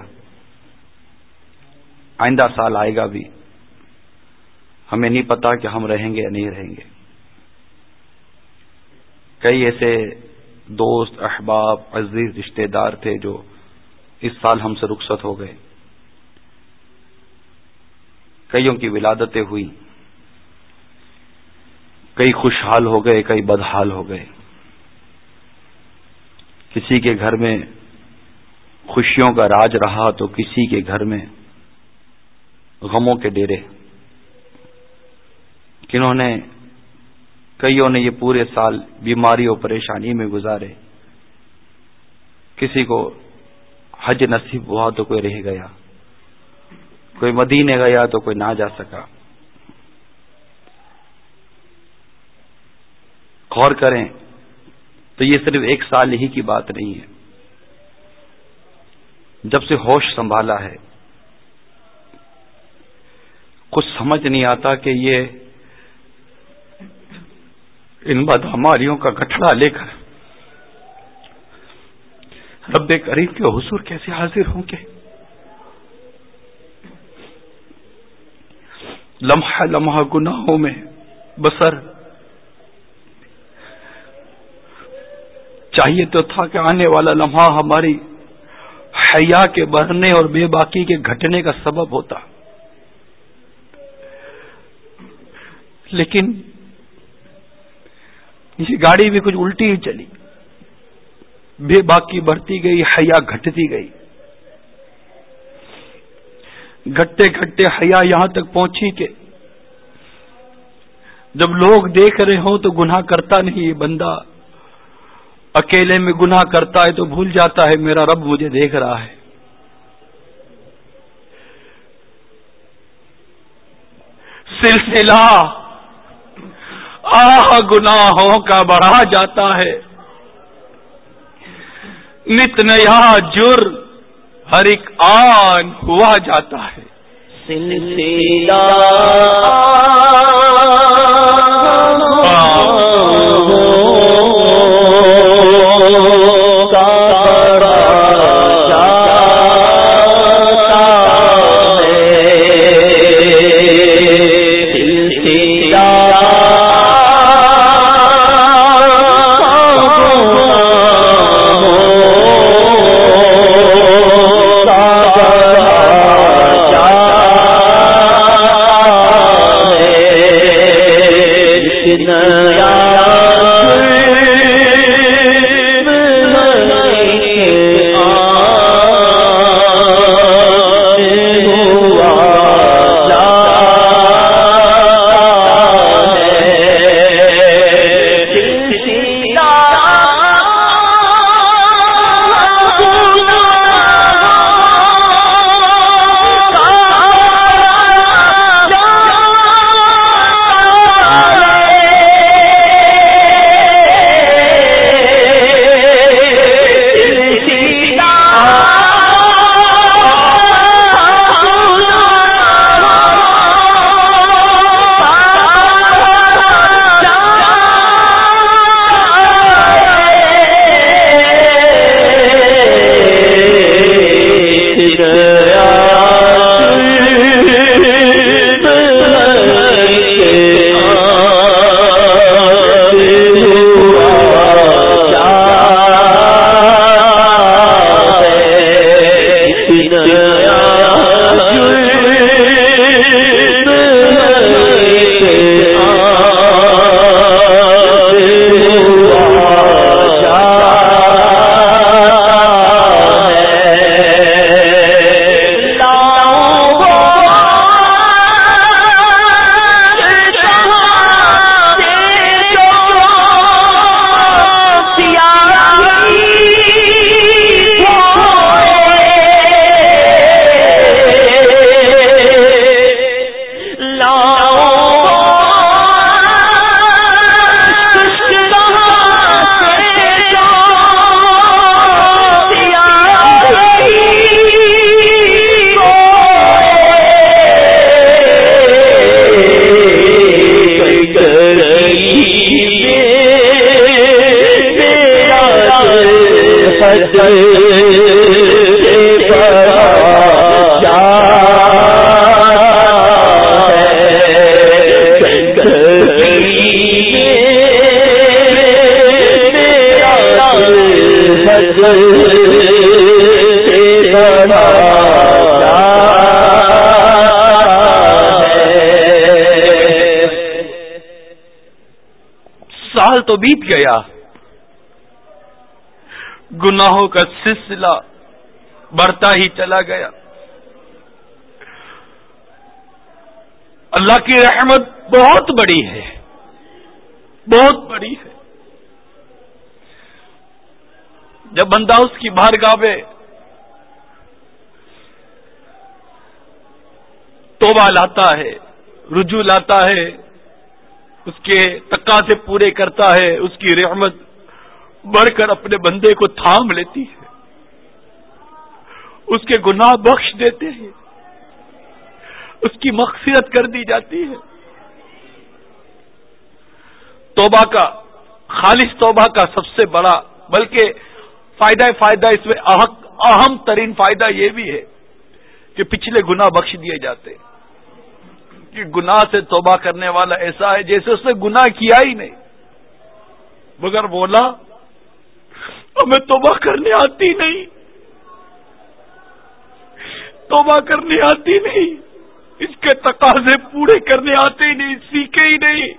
آئندہ سال آئے گا بھی, ہمیں نہیں پتا کہ ہم رہیں گے یا نہیں رہیں گے. کئی ایسے دوست, احباب, عزیز رشتہ دار تھے جو اس سال ہم سے رخصت ہو گئے. کئیوں کی ولادتیں ہوئی, کئی خوشحال ہو گئے, کئی بدحال ہو گئے. کسی کے گھر میں خوشیوں کا راج رہا تو کسی کے گھر میں غموں کے ڈیرے. کنہوں نے کئیوں نے یہ پورے سال بیماری اور پریشانی میں گزارے. کسی کو حج نصیب ہوا تو کوئی رہ گیا, کوئی مدینے گیا تو کوئی نہ جا سکا. غور کریں تو یہ صرف ایک سال ہی کی بات نہیں ہے. جب سے ہوش سنبھالا ہے کچھ سمجھ نہیں آتا کہ یہ ان بدعمالیوں کا گٹھڑا لے کر رب کریم کے حضور کیسے حاضر ہوں گے. لمحہ لمحہ گناہوں میں بسر. چاہیے تو تھا کہ آنے والا لمحہ ہماری حیا کے بڑھنے اور بے باکی کے گھٹنے کا سبب ہوتا, لیکن یہ گاڑی بھی کچھ الٹی ہی چلی. بے باکی بڑھتی گئی, حیا گھٹتی گئی. گھٹتے گھٹتے حیا یہاں تک پہنچی کہ جب لوگ دیکھ رہے ہوں تو گناہ کرتا نہیں. یہ بندہ اکیلے میں گناہ کرتا ہے تو بھول جاتا ہے میرا رب مجھے دیکھ رہا ہے. سلسلہ آہ گناہوں کا بڑھا جاتا ہے. نت نیا جرم ہر ایک آن ہوا جاتا ہے. سلسلہ سال تو بیت گیا، گناہوں کا سلسلہ بڑھتا ہی چلا گیا. اللہ کی رحمت بہت بڑی ہے، بہت بڑی ہے. جب بندہ اس کی بارگاہ میں توبہ لاتا ہے، رجوع لاتا ہے، اس کے تقاضے پورے کرتا ہے، اس کی رحمت بڑھ کر اپنے بندے کو تھام لیتی ہے، اس کے گناہ بخش دیتے ہیں، اس کی مغفرت کر دی جاتی ہے. توبہ کا، خالص توبہ کا سب سے بڑا بلکہ فائدہ فائدہ اس میں اہم ترین فائدہ یہ بھی ہے کہ پچھلے گناہ بخش دیے جاتے ہیں. کہ گناہ سے توبہ کرنے والا ایسا ہے جیسے اس نے گناہ کیا ہی نہیں، مگر بولا ہمیں توبہ کرنے آتی نہیں، توبہ کرنے آتی نہیں، اس کے تقاضے پورے کرنے آتے ہی نہیں، سیکھے ہی نہیں.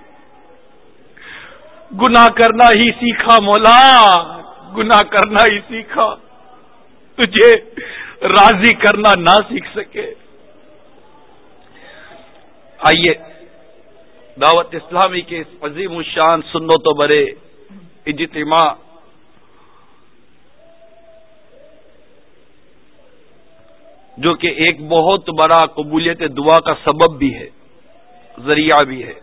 گناہ کرنا ہی سیکھا مولا، گناہ کرنا ہی سیکھا، تجھے راضی کرنا نہ سیکھ سکے. آئیے دعوت اسلامی کے اس عظیم الشان سنت و برے اجتماع جو کہ ایک بہت بڑا قبولیت دعا کا سبب بھی ہے، ذریعہ بھی ہے،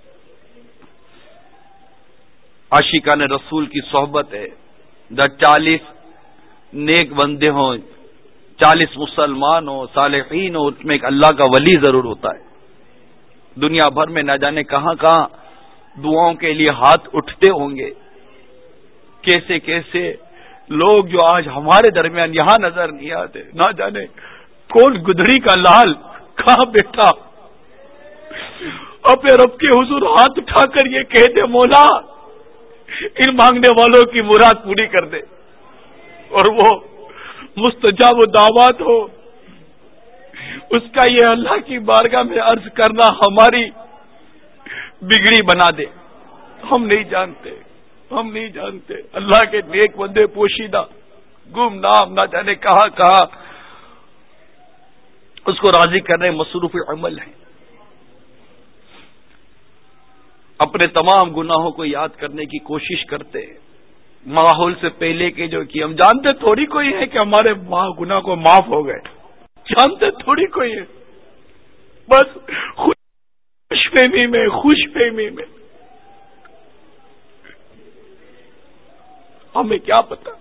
عاشقان رسول کی صحبت ہے. دا چالیس نیک بندے ہوں، چالیس مسلمان ہوں، صالحین ہوں، اس میں ایک اللہ کا ولی ضرور ہوتا ہے. دنیا بھر میں نہ جانے کہاں کہاں دعاؤں کے لیے ہاتھ اٹھتے ہوں گے، کیسے کیسے لوگ جو آج ہمارے درمیان یہاں نظر نہیں آتے، نہ جانے کون گدڑی کا لال کہاں بیٹھا اپنے رب کے حضور ہاتھ اٹھا کر یہ کہتے مولا ان مانگنے والوں کی مراد پوری کر دے، اور وہ مستجاب دعوات ہو. اس کا یہ اللہ کی بارگاہ میں عرض کرنا ہماری بگڑی بنا دے. ہم نہیں جانتے، ہم نہیں جانتے اللہ کے نیک بندے پوشیدہ گمنام نہ جانے کہاں کہاں اس کو راضی کرنے مصروف عمل ہیں. اپنے تمام گناہوں کو یاد کرنے کی کوشش کرتے ہیں، ماحول سے پہلے کے جو کہ ہم جانتے تھوڑی کوئی ہے کہ ہمارے گناہ کو معاف ہو گئے، جانتے تھوڑی کوئی ہے، بس خوش فہمی میں خوش فہمی میں ہمیں کیا پتا.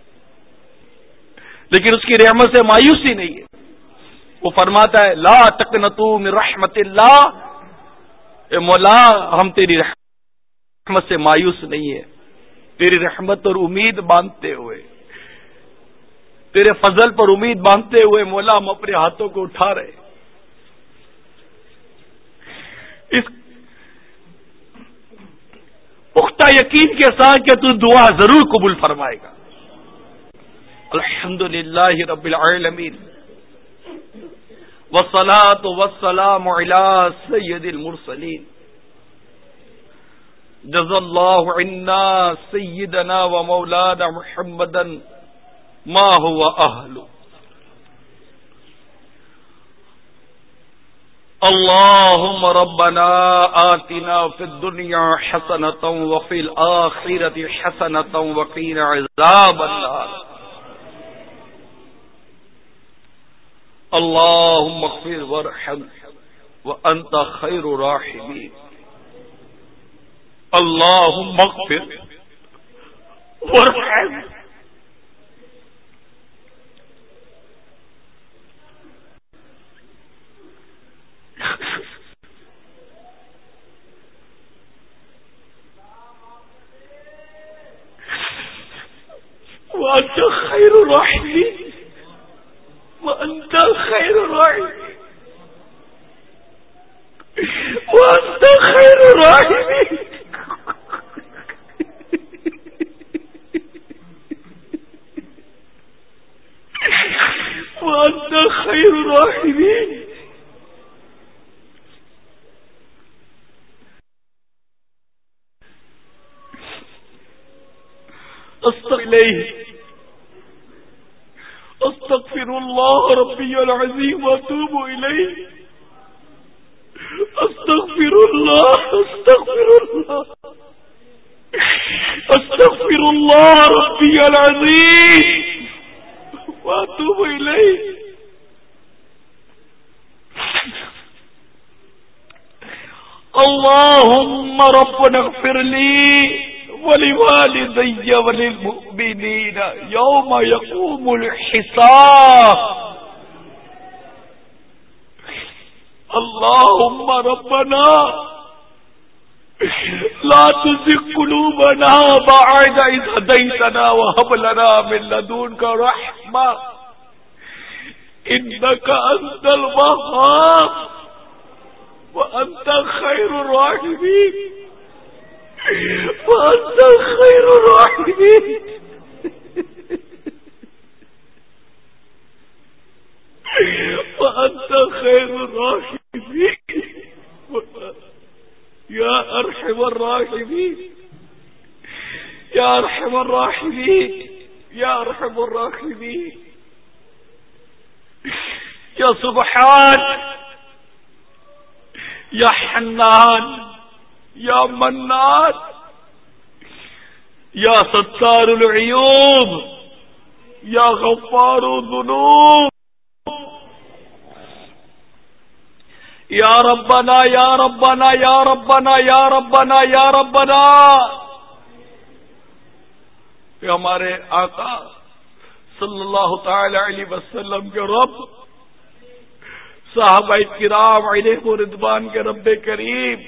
لیکن اس کی رحمت سے مایوسی نہیں ہے. وہ فرماتا ہے لا تقنطوا من رحمت اللہ، اے مولا ہم تیری رحمت سے مایوس نہیں ہے، تیری رحمت اور امید باندھتے ہوئے، تیرے فضل پر امید باندھتے ہوئے مولا ہم اپنے ہاتھوں کو اٹھا رہے. اس پختہ یقین کے ساتھ کہ تو دعا ضرور قبول فرمائے گا. الحمدللہ رب العالمین والصلاة والسلام علی سید المرسلین جزا اللہ عنا سیدنا و مولانا محمدا ما هو اہل. اللهم ربنا آتنا في الدنيا حسنة وفي الآخرة حسنة وقنا عذاب النار. اللهم اغفر وارحم وأنت خير الراحمين. اللهم اغفر وارحم وأنت خير الراحمين وأنت خير الراحمين وأنت خير الراحمين وأنت خير الراحمين أستغفر إليه أستغفر الله ربي العظيم وأتوب إليه أستغفر الله أستغفر الله أستغفر الله ربي العظيم وأتوب إليه اللهم ربنا اغفر لي ولوالدي وللمؤمنين يوم يقوم الحساب اللهم ربنا لا تزغ قلوبنا بعد إذ هديتنا وهب لنا من لدنك رحمة إنك أنت الوهاب وأنت خير الراحمين وأنت خير الراحمين وأنت خير الراحمين يا أرحم الراحمين يا أرحم الراحمين يا أرحم الراحمين يا سبحان يا حنان يا منان يا ستار العيوب يا غفار الذنوب یا ربنا یا ربنا یا ربنا یا ربنا یا ربنا کہ ہمارے آقا صلی اللہ تعالی علیہ وسلم کے رب، صحابہ کرام علیہ رضوان کے رب کریم،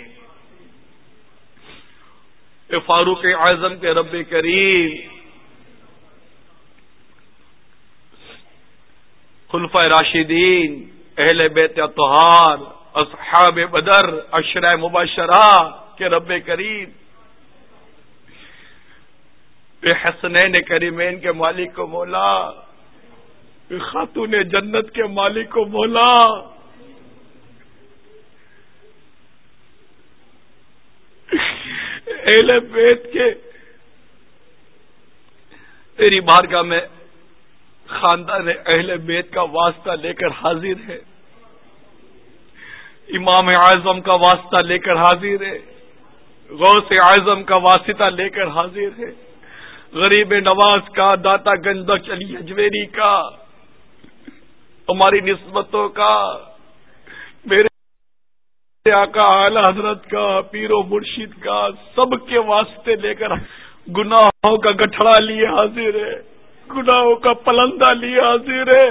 فاروق اعظم کے رب کریم، خلفائے راشدین، اہل بیت اطہار، اصحاب بدر، عشرہ مبشرہ کے رب کریم، حسنین کریمین کے مالک کو مولا، خاتون جنت کے مالک کو مولا، اہل بیت کے تیری بارگاہ میں خاندان اہل بیت کا واسطہ لے کر حاضر ہے، امام اعظم کا واسطہ لے کر حاضر ہے، غوث اعظم کا واسطہ لے کر حاضر ہے، غریب نواز کا، داتا گنج بخش علی اجمیری کا، ہماری نسبتوں کا، میرے آقا اعلی حضرت کا، پیر و مرشد کا، سب کے واسطے لے کر گناہوں کا گٹھڑا لیے حاضر ہے، گناہوں کا پلندہ لیے حاضر ہے،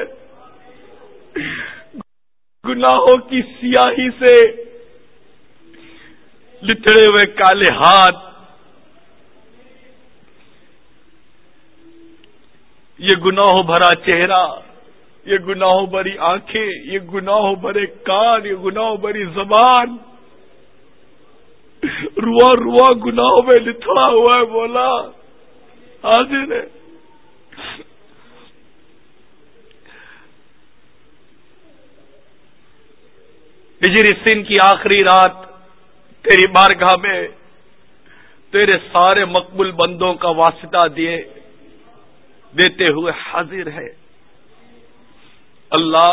گناہوں کی سیاہی سے لتڑے ہوئے کالے ہاتھ، یہ گناہوں بھرا چہرہ، یہ گناہوں بھری آنکھیں، یہ گناہوں بھرے کان، یہ گناہوں بھری زبان، روا روا گناہوں میں لتڑا ہوا ہے مولا، حاضر ہے۔ ہجری سن کی آخری رات تیری بارگاہ میں تیرے سارے مقبول بندوں کا واسطہ دیے دیتے ہوئے حاضر ہے۔ اللہ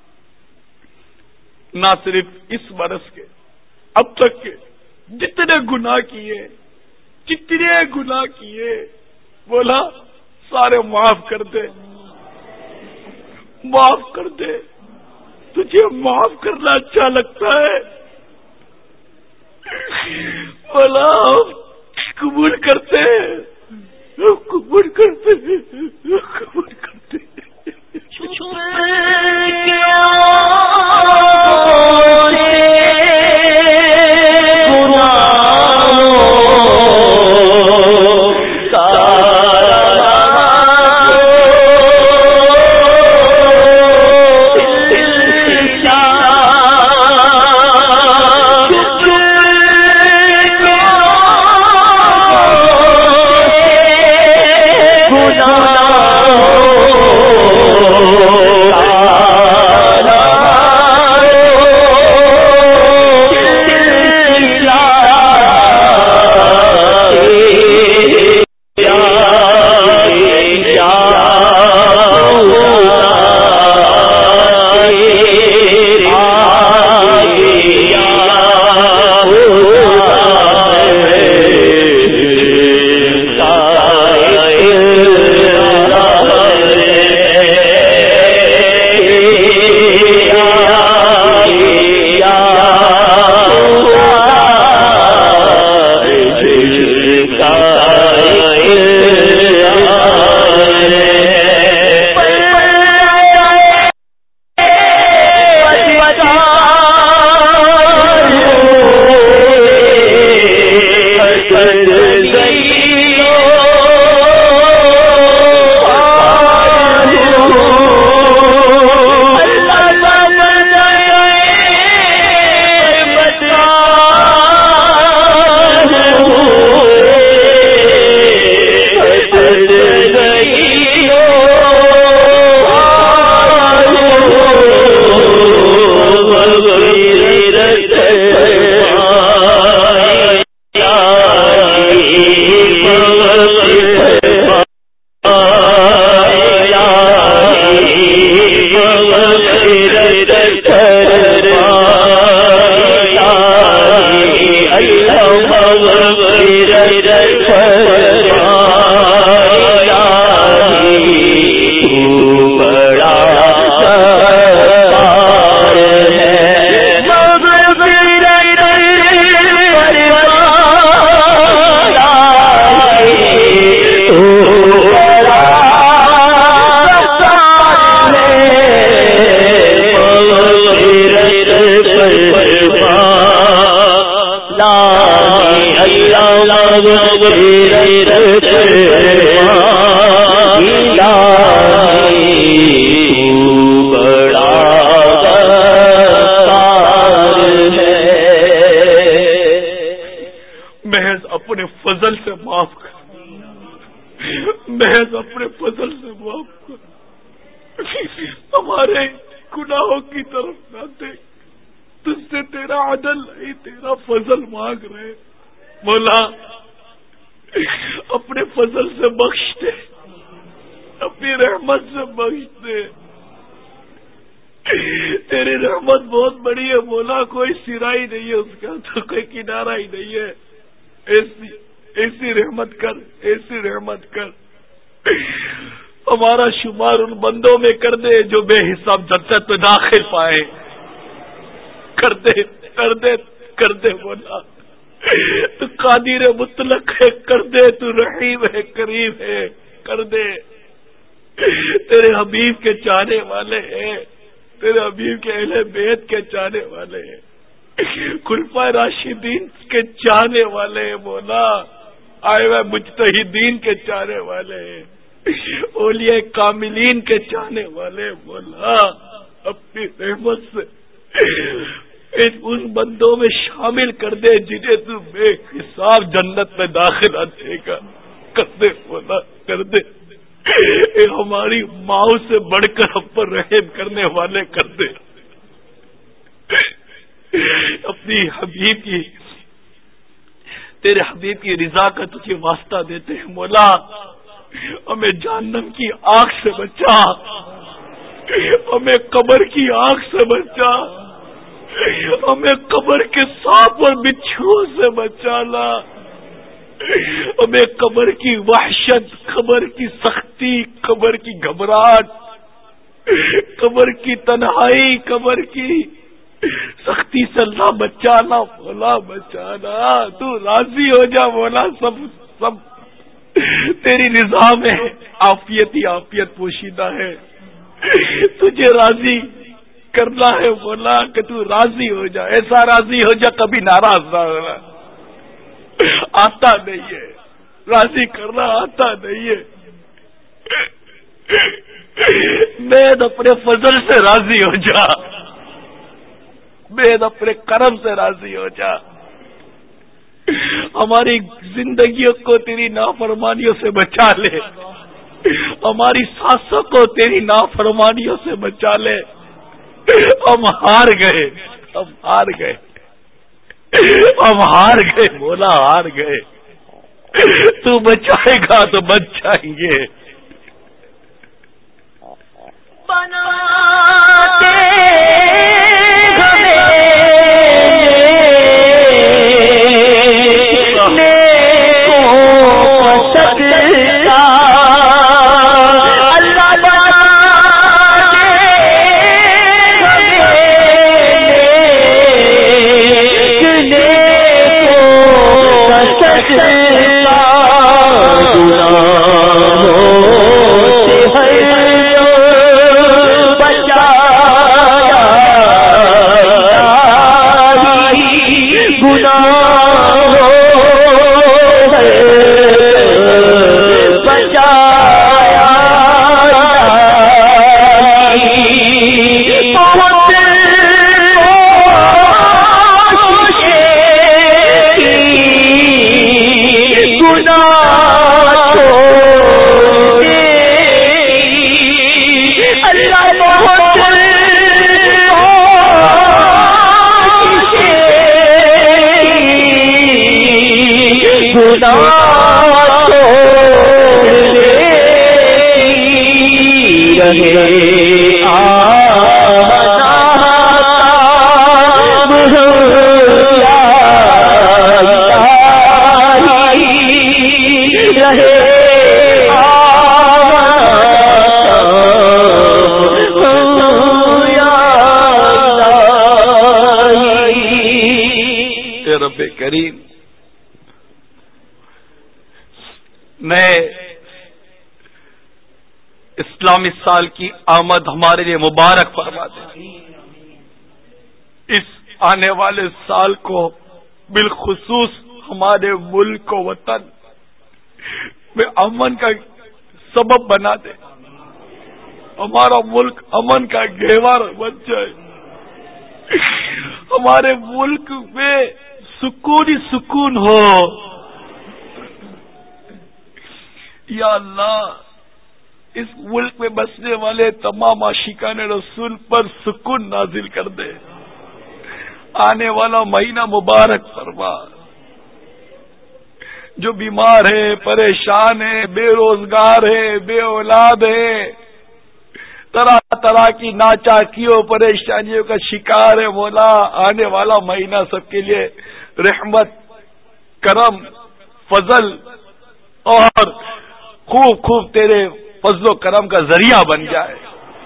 نہ صرف اس برس کے، اب تک کے جتنے گناہ کیے جتنے گناہ کیے بولا سارے معاف کر دے، معاف کر دے، تجھے معاف کرنا اچھا لگتا ہے بولا قبول کرتے ہیں، قبول کرتے ہیں، قبول کرتے ہیں۔ ہمارا شمار ان بندوں میں کر دے جو بے حساب جنت میں داخل پائے. کر دے کر دے کر دے مولا. تو قادر مطلق ہے، کر دے. تو رحیم ہے، کریم ہے، کر دے. تیرے حبیب کے چاہنے والے ہیں، تیرے حبیب کے اہل بیت کے چاہنے والے ہیں، خلفائے راشدین کے چاہنے والے ہیں مولا. آئے ہوئے مجتہدین کے چاہنے والے ہیں، اولیاء کاملین کے چاہنے والے مولا. اپنی رحمت سے ان بندوں میں شامل کر دے جنہیں تو بے حساب جنت میں داخلہ دے گا. کر دے مولا، کر دے. اے ہماری ماؤں سے بڑھ کر ہم پر رحم کرنے والے کر دے. اپنی حبیب کی تیرے حبیب کی رضا کا تجھے واسطہ دیتے ہیں مولا. ہمیں جہنم کی آگ سے بچا، ہمیں قبر کی آگ سے بچا، ہمیں قبر کے سانپ اور بچھوؤں سے بچانا. ہمیں قبر کی وحشت، قبر کی سختی، قبر کی گھبراہٹ، قبر کی تنہائی، قبر کی سختی سے اللہ بچانا مولا، بچانا. تو راضی ہو جا مولا. سب سب تیری رضا میں عافیت ہی عافیت پوشیدہ ہے. تجھے راضی کرنا ہے مولا کہ تو راضی ہو جا. ایسا راضی ہو جا کبھی ناراض نہ ہونا. آتا نہیں ہے راضی کرنا، آتا نہیں ہے. میں اپنے فضل سے راضی ہو جا، میں اپنے کرم سے راضی ہو جا. ہماری زندگیوں کو تیری نافرمانیوں سے بچا لے، ہماری سانسوں کو تیری نافرمانیوں سے بچا لے. ہم ہار گئے، ہم ہار گئے، ہم ہار گئے مولا، ہار گئے. تو بچائے گا تو بچ جائیں گے. بچا رب کریم نئے اسلامی سال کی آمد ہمارے لیے مبارک فرما دے. اس آنے والے سال کو بالخصوص ہمارے ملک و وطن میں امن کا سبب بنا دے. ہمارا ملک امن کا گہوارہ بن جائے. ہمارے ملک میں سکون ہی سکون ہو. یا اللہ اس ملک میں بسنے والے تمام عاشقان رسول پر سکون نازل کر دے. آنے والا مہینہ مبارک فرما. جو بیمار ہے، پریشان ہے، بے روزگار ہے، بے اولاد ہے، طرح طرح کی ناچاکیوں پریشانیوں کا شکار ہے، مولا آنے والا مہینہ سب کے لیے رحمت، کرم، فضل اور خوب خوب تیرے فضل و کرم کا ذریعہ بن جائے.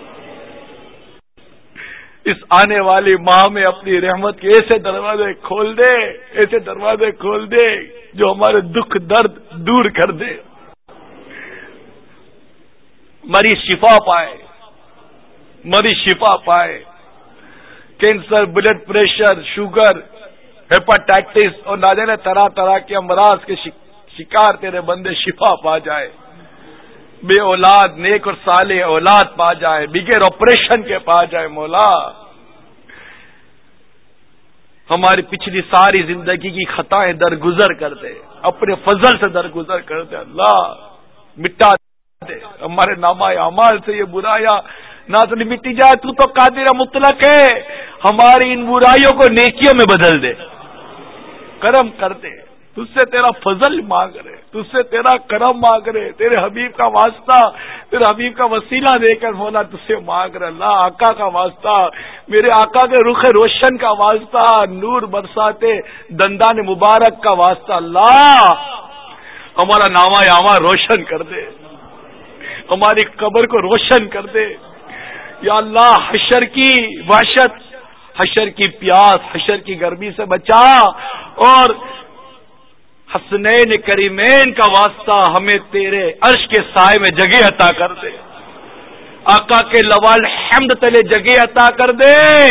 اس آنے والی ماہ میں اپنی رحمت کے ایسے دروازے کھول دے، ایسے دروازے کھول دے جو ہمارے دکھ درد دور کر دے. مریض شفا پائے، مریض شفا پائے. Cancer, blood pressure, sugar, hepatitis اور نہ جانے طرح طرح کے امراض کے شکار تیرے بندے شفا پا جائے. بے اولاد نیک اور صالح اولاد پا جائے، بغیر آپریشن کے پا جائے. مولا ہماری پچھلی ساری زندگی کی خطائیں درگزر کر دے، اپنے فضل سے درگزر کر دے. اللہ مٹا دے ہمارے نامہ اعمال سے یہ برایا نہ تو مٹی جائے. تو تو قادر مطلق ہے، ہماری ان برائیوں کو نیکیوں میں بدل دے، کرم کر دے. تجھ سے تیرا فضل مانگ رہے، تجھ سے تیرا کرم مانگ رہے، تیرے حبیب کا واسطہ، تیرے حبیب کا وسیلہ دے کر مولا تجھ سے مانگ رہے. اللہ آقا کا واسطہ، میرے آقا کے رخ روشن کا واسطہ، نور برساتے دندان مبارک کا واسطہ. اللہ ہمارا نامہ اعمال روشن کر دے، ہماری قبر کو روشن کر دے. یا اللہ حشر کی وحشت، حشر کی پیاس، حشر کی گرمی سے بچا، اور حسنین کریمین کا واسطہ ہمیں تیرے عرش کے سائے میں جگہ عطا کر دے. آقا کے لوال حمد تلے جگہ عطا کر دے.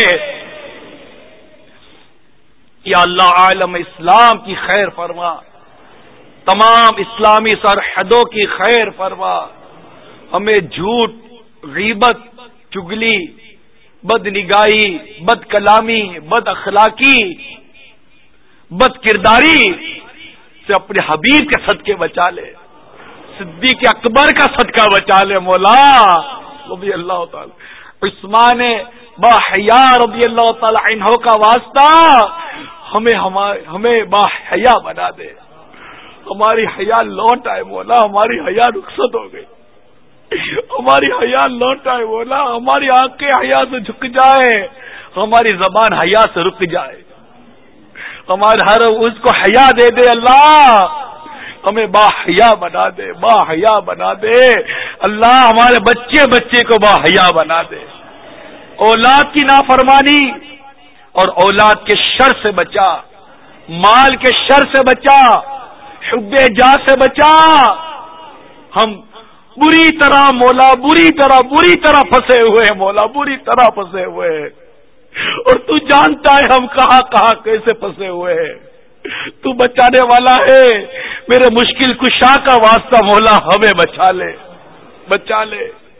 یا اللہ عالم اسلام کی خیر فرما، تمام اسلامی سرحدوں کی خیر فرما. ہمیں جھوٹ، غیبت، چگلی، بد نگاہی، بد کلامی، بد اخلاقی، بد کرداری سے اپنے حبیب کے صدقے بچا لے. صدیق اکبر کا صدقہ بچا لے مولا رضی اللہ تعالی. عثمان با حیا رضی اللہ تعالی عنہ کا واسطہ ہمیں ہمیں با حیا بنا دے. ہماری حیا لوٹ آئے مولا، ہماری حیا رخصت ہو گئی، ہماری حیا لوٹ آئے مولا. ہماری آنکھیں حیا سے جھک جائے، ہماری زبان حیا سے رک جائے، ہمارے ہر اس کو حیا دے دے. اللہ ہمیں با حیا بنا دے، با حیا بنا دے. اللہ ہمارے بچے بچے کو با حیا بنا دے. اولاد کی نافرمانی اور اولاد کے شر سے بچا، مال کے شر سے بچا، حب جا سے بچا. ہم بری طرح مولا بری طرح بری طرح پھنسے ہوئے ہیں مولا، بری طرح پھنسے ہوئے ہیں، اور تو جانتا ہے ہم کہاں کہاں کیسے پھنسے ہوئے ہیں. تو بچانے والا ہے. میرے مشکل کشا کا واسطہ مولا ہمیں بچا لے، بچا لے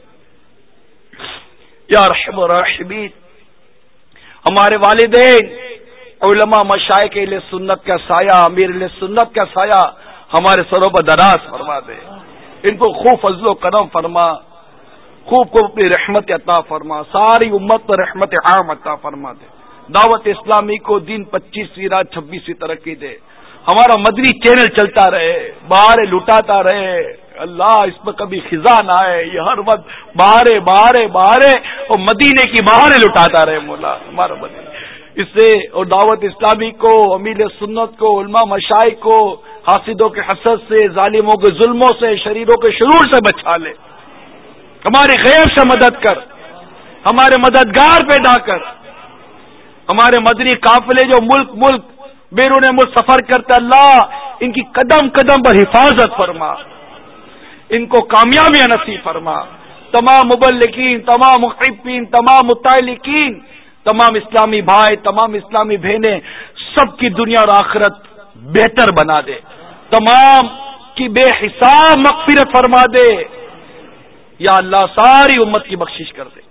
یا رحم الراحمین. ہمارے والدین، علماء، مشائخ اہل سنت کا سایہ، امیر اہل سنت کا سایہ ہمارے سروں پر دراز فرما دے، ان کو خوب فضل و کرم فرما، خوب کو اپنی رحمت عطا فرما، ساری امت پر رحمت عام عطا فرما دے، دعوت اسلامی کو دین پچیسویں رات چھبیسویں ترقی دے، ہمارا مدنی چینل چلتا رہے، بہارے لٹاتا رہے، اللہ اس پر کبھی خزاں نہ آئے، یہ ہر وقت بہارے بہارے بہارے اور مدینے کی بہارے لٹاتا رہے مولا ہمارا مدینہ، اس سے اور دعوت اسلامی کو، امیل سنت کو، علماء مشائخ کو حاسدوں کے حسد سے، ظالموں کے ظلموں سے، شریروں کے شرور سے بچا لے، ہمارے غیب سے مدد کر، ہمارے مددگار پیدا کر، ہمارے مدنی قافلے جو ملک ملک بیرون ملک سفر کرتے اللہ ان کی قدم قدم پر حفاظت فرما، ان کو کامیابیاں نصیب فرما، تمام مبلغین، تمام محبین، تمام متعلقین، تمام اسلامی بھائی، تمام اسلامی بہنیں، سب کی دنیا اور آخرت بہتر بنا دے، تمام کی بے حساب مغفرت فرما دے، یا اللہ ساری امت کی بخشش کر دے۔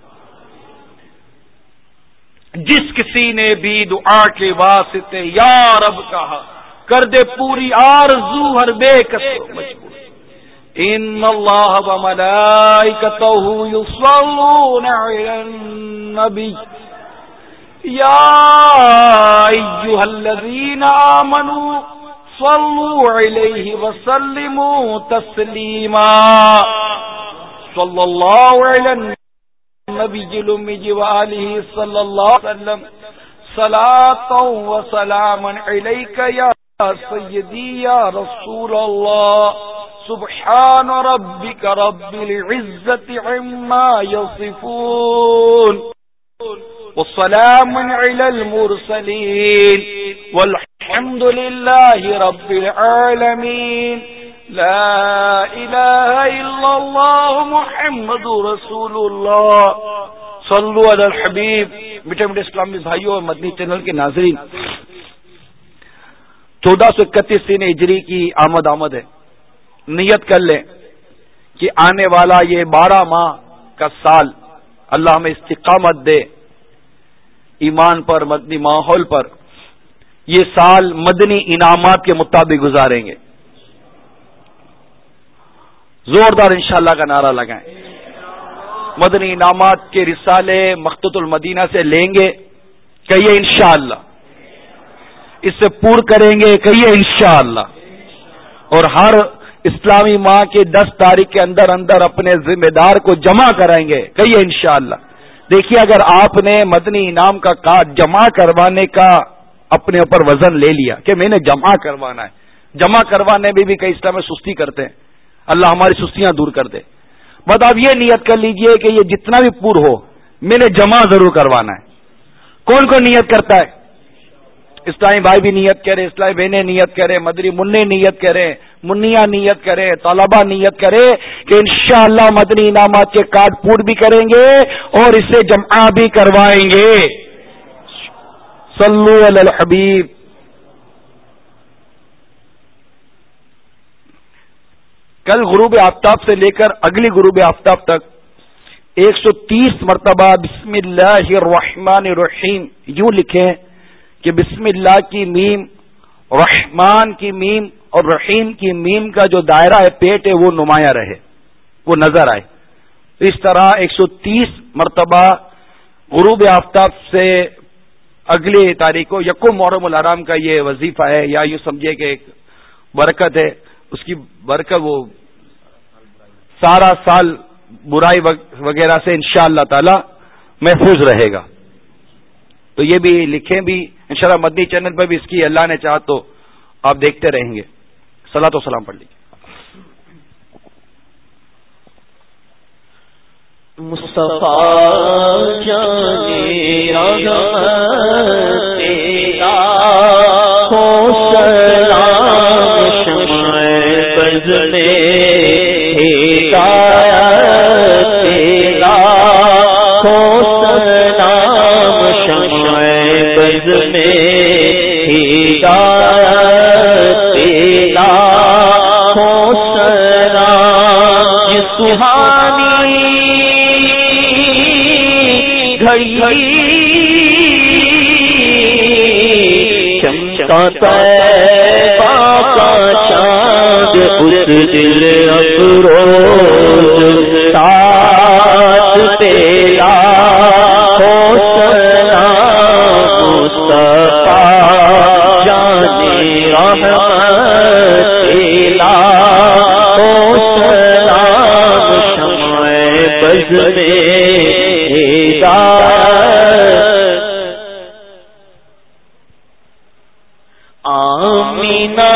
جس کسی نے بھی دعا کے واسطے یا رب کہا، کر دے پوری آرزو ہر بے کس مجبور۔ ان اللہ و ملائکتہ یصلون علی النبی یا ایھا الذین آمنوا صلوا علیہ وسلموا تسلیما۔ صلی اللہ علیہ النبی الأمی وآلہ صلی اللہ علیہ وسلم صلاۃ و سلام علیک یا سیدی یا رسول اللہ، سبحان ربک رب العزت عما یصفون والسلام علی المرسلین والحمد للہ رب العالمین، لا الہ الا اللہ محمد رسول اللہ۔ صلو علی الحبیب۔ میٹھے میٹھے اسلامی بھائیوں اور مدنی چینل کے ناظرین، چودہ سو اکتیس سن ہجری کی آمد آمد ہے۔ نیت کر لیں کہ آنے والا یہ بارہ ماہ کا سال اللہ ہمیں استقامت دے ایمان پر، مدنی ماحول پر، یہ سال مدنی انعامات کے مطابق گزاریں گے۔ زوردار انشاءاللہ کا نعرہ لگائیں، مدنی انعامات کے رسالے مخطوط المدینہ سے لیں گے، کہیے انشاءاللہ، اس سے پور کریں گے، کہیے انشاءاللہ، اور ہر اسلامی ماہ کے دس تاریخ کے اندر اندر اپنے ذمہ دار کو جمع کرائیں گے، کہیے انشاءاللہ۔ دیکھیے اگر آپ نے مدنی انعام کا کارڈ جمع کروانے کا اپنے اوپر وزن لے لیا کہ میں نے جمع کروانا ہے، جمع کروانے میں بھی کئی اسلام میں سستی کرتے ہیں، اللہ ہماری سستیاں دور کر دے۔ بس آپ یہ نیت کر لیجئے کہ یہ جتنا بھی پور ہو میں نے جمع ضرور کروانا ہے۔ کون کون نیت کرتا ہے؟ اسلامی بھائی بھی نیت کرے، اسلامی بہنیں نیت کرے، مدنی منع نیت کرے، منیا نیت کرے، طلبہ نیت کرے کہ انشاءاللہ مدنی انعامات کے کارڈ پور بھی کریں گے اور اسے جمع بھی کروائیں گے۔ صلو علی الحبیب۔ کل غروب آفتاب سے لے کر اگلی غروب آفتاب تک ایک سو تیس مرتبہ بسم اللہ الرحمن الرحیم یوں لکھیں کہ بسم اللہ کی میم، رحمان کی میم اور رحیم کی میم کا جو دائرہ ہے پیٹ ہے وہ نمایاں رہے، وہ نظر آئے۔ اس طرح ایک سو تیس مرتبہ غروب آفتاب سے اگلی تاریخ کو یکم محرم الحرام کا یہ وظیفہ ہے، یا یوں سمجھے کہ ایک برکت ہے، اس کی برکت وہ سارا سال برائی وغیرہ سے انشاءاللہ تعالی محفوظ رہے گا۔ تو یہ بھی لکھیں بھی انشاءاللہ، مدنی چینل پر بھی اس کی اللہ نے چاہا تو آپ دیکھتے رہیں گے۔ صلاۃ و سلام پڑھ لیجیے۔ مصطفیٰ جانے رحمت تیرا ہو سلام، شمع بز میں ہدایت تیرا ہو سلام، شمع بز میں ہدایت تیرا ہو سلام، سہانی گھڑی چمکا طیبہ کا چاند دل افروز ساتھ تیرا ہو سلام مصطفیٰ جانے رحمت تیرا ہو سلام شمع بز میں ہدایت آمینہ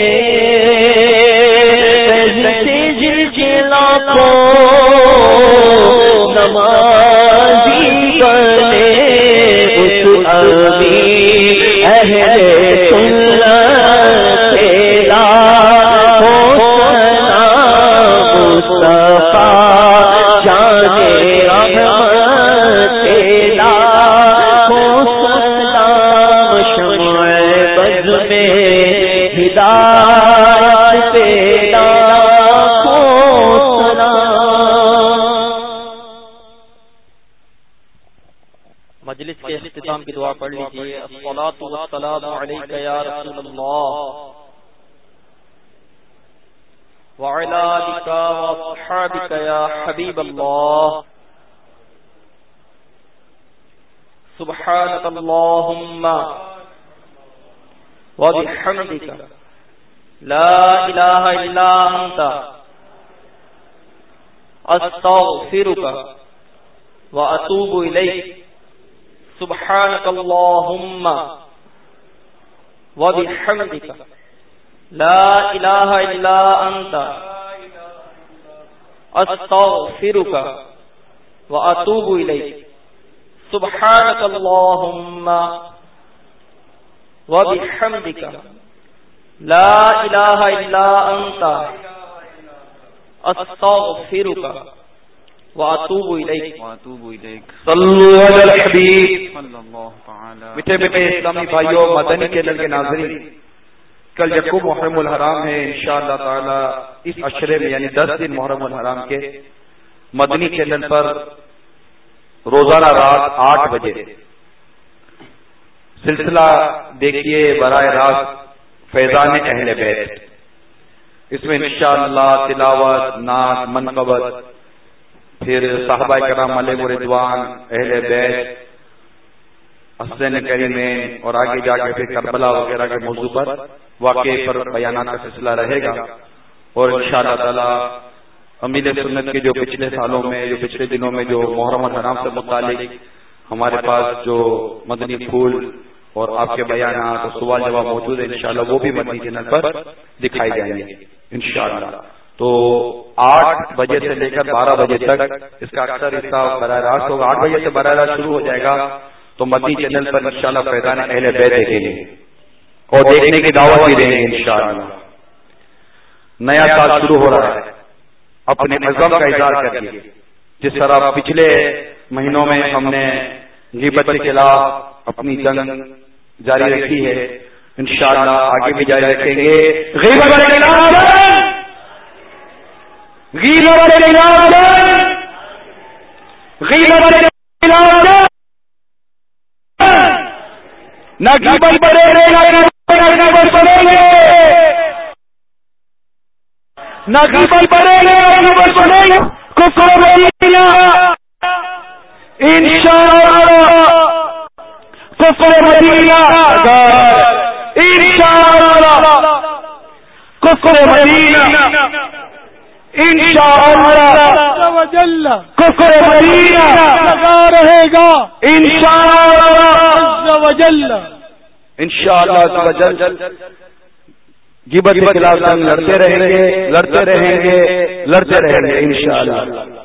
جلجلا کو نمازی بنے اس امیر اہل سنت تیرا ہو سنا مصطفیٰ جانے رحمت تیرا ہو سنا شمع بز میں ہدایت تیرا ہو سنا. مجلس کے اختتام کی دعا پڑھ لیجیے. الصلاۃ والسلام علیک یا رسول اللہ وعلی آلک واصحابک یا حبیب اللہ. سبحانک اللہم وبحمدک لا الہ الا انت استغفرک واتوب الیک. سبحانک اللہم وبحمدک لا الہ الا انت استغفرک واتوب الیک. سبحانک اللہم وبحمدک لا الہ الا انت استغفرک واتوب الیک. صلو علی الحبیب. میٹھے میٹھے اسلامی بھائیوں، مدنی چینل کے ناظرین، کل یکم محرم الحرام ہے. انشاءاللہ تعالی اس عشرے میں یعنی دس دن محرم الحرام کے مدنی چینل پر روزانہ رات آٹھ بجے سلسلہ دیکھیے براہ راست فیضان اہل بیت. اس میں انشاءاللہ تلاوت، نعت، منقبت، پھر صحابہ کرام علیہ رضوان، اہل بیت، حسین کریمین اور آگے جا کے پھر کربلا وغیرہ کے موضوع پر واقعے پر بیانات کا سلسلہ رہے گا. اور انشاءاللہ تعالی امیر سنت کے جو پچھلے سالوں میں جو پچھلے دنوں میں جو محرم الحرام سے متعلق ہمارے پاس جو مدنی پھول اور آپ کے بیانات اور سوال جواب موجود ہے، انشاءاللہ وہ بھی مدنی چینل پر دکھائی جائیں گے انشاءاللہ. تو آٹھ بجے سے لے کر بارہ بجے تک اس کا اکثر حصہ براہ راست ہوگا. آٹھ بجے سے براہ راست شروع ہو جائے گا تو مدنی چینل پر انشاءاللہ فیضان اہل بیت دیکھیں گے اور دیکھنے کی دعوت بھی دیں گے انشاءاللہ. نیا سال شروع ہو رہا ہے، اپنے عزم کا اظہار کریے. جس طرح پچھلے مہینوں میں ہم نے غیبت کے خلاف اپنی جنگ جاری رکھی ہے، انشاءاللہ آگے بھی جاری رکھیں گے. غیبت کے خلاف غیبت کے خلاف غیبت کے خلاف نہ غیبت بڑھے گا نہ غیبت بڑھے گے نہ غیبت بڑھے گا نہ غیبت بڑھے گا. کفر مدینہ انشاءاللہ کفر مدینہ انشاءاللہ کفر مدینہ انشاءاللہ کفر مدینہ لگا رہے گا انشاءاللہ انشاءاللہ. غیبت کے خلاف ہم لڑتے رہیں گے لڑتے رہیں گے لڑتے رہیں گے انشاءاللہ.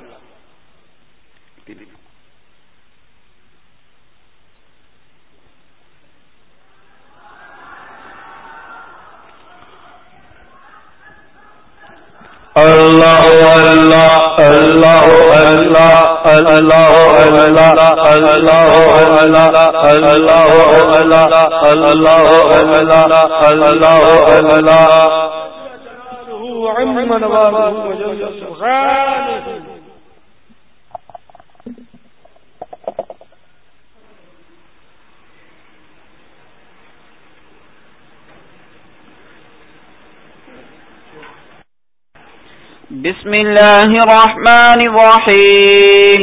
اللہ اللہ اللہ اللہ اللہ اللہ اللہ بسم اللہ الرحمن الرحیم.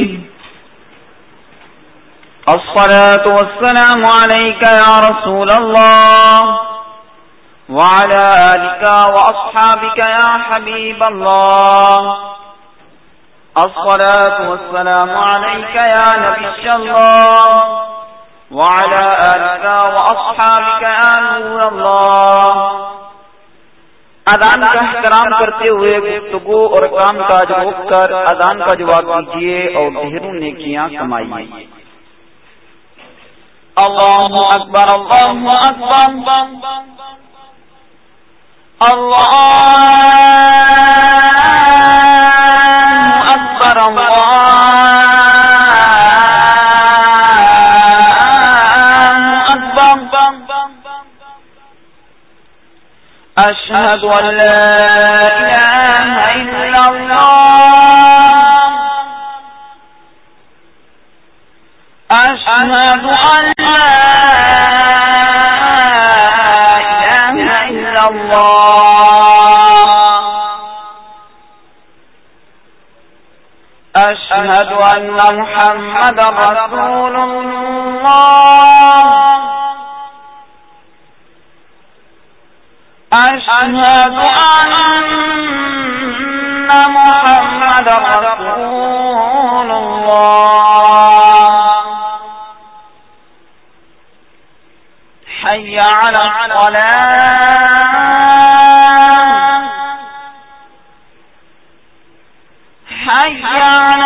الصلاة والسلام عليك يا رسول الله وعلى آلك وأصحابك يا حبيب الله. الصلاة والسلام عليك يا نبي الله وعلى آلك وأصحابك يا نور الله. اذان کا احترام کرتے ہوئے گفتگو اور کام کاج روک کر اذان کا جواب دیجیے اور ڈھیروں نیکیاں کمائیے۔ اللہ اکبر اللہ اکبر اللہ اکبر اللہ اکبر اشہد ان لا الہ الا اللہ اشہد ان لا الہ الا اللہ اشہد ان محمدا رسول اللہ اشہد ان محمدا رسول اللہ حی علی الصلاۃ حی علی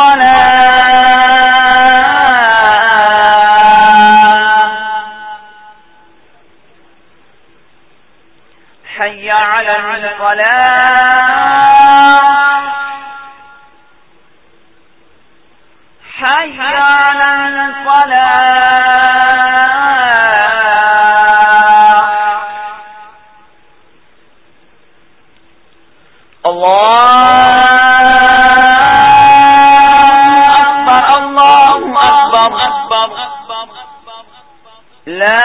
الصلاۃ حی علی الفلاح حی علی الفلاح اللہ اکبر اللہ اکبر لا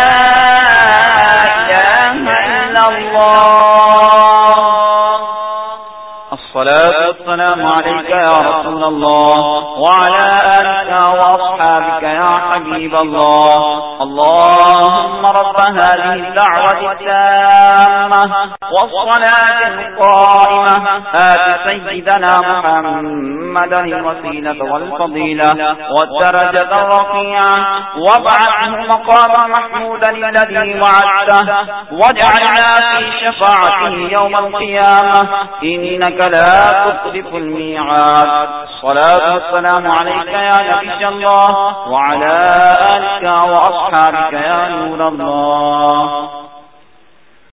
السلام عليك يا رسول الله وعلى آلك وأصحابك يا حبيب الله اللهم رب هذه الدعوة التامة والصلاة القائمة آت سيدنا محمدا الوسيلة والفضيلة والدرجة الرفيعة وابعثه مقاما محمودا الذي وعدته واجعلنا في شفاعته يوم القيامة إنك لا تخلف الميعاد الصلاة والسلام عليك يا نبي الله وعلى آلك وأصحابك يا نور الله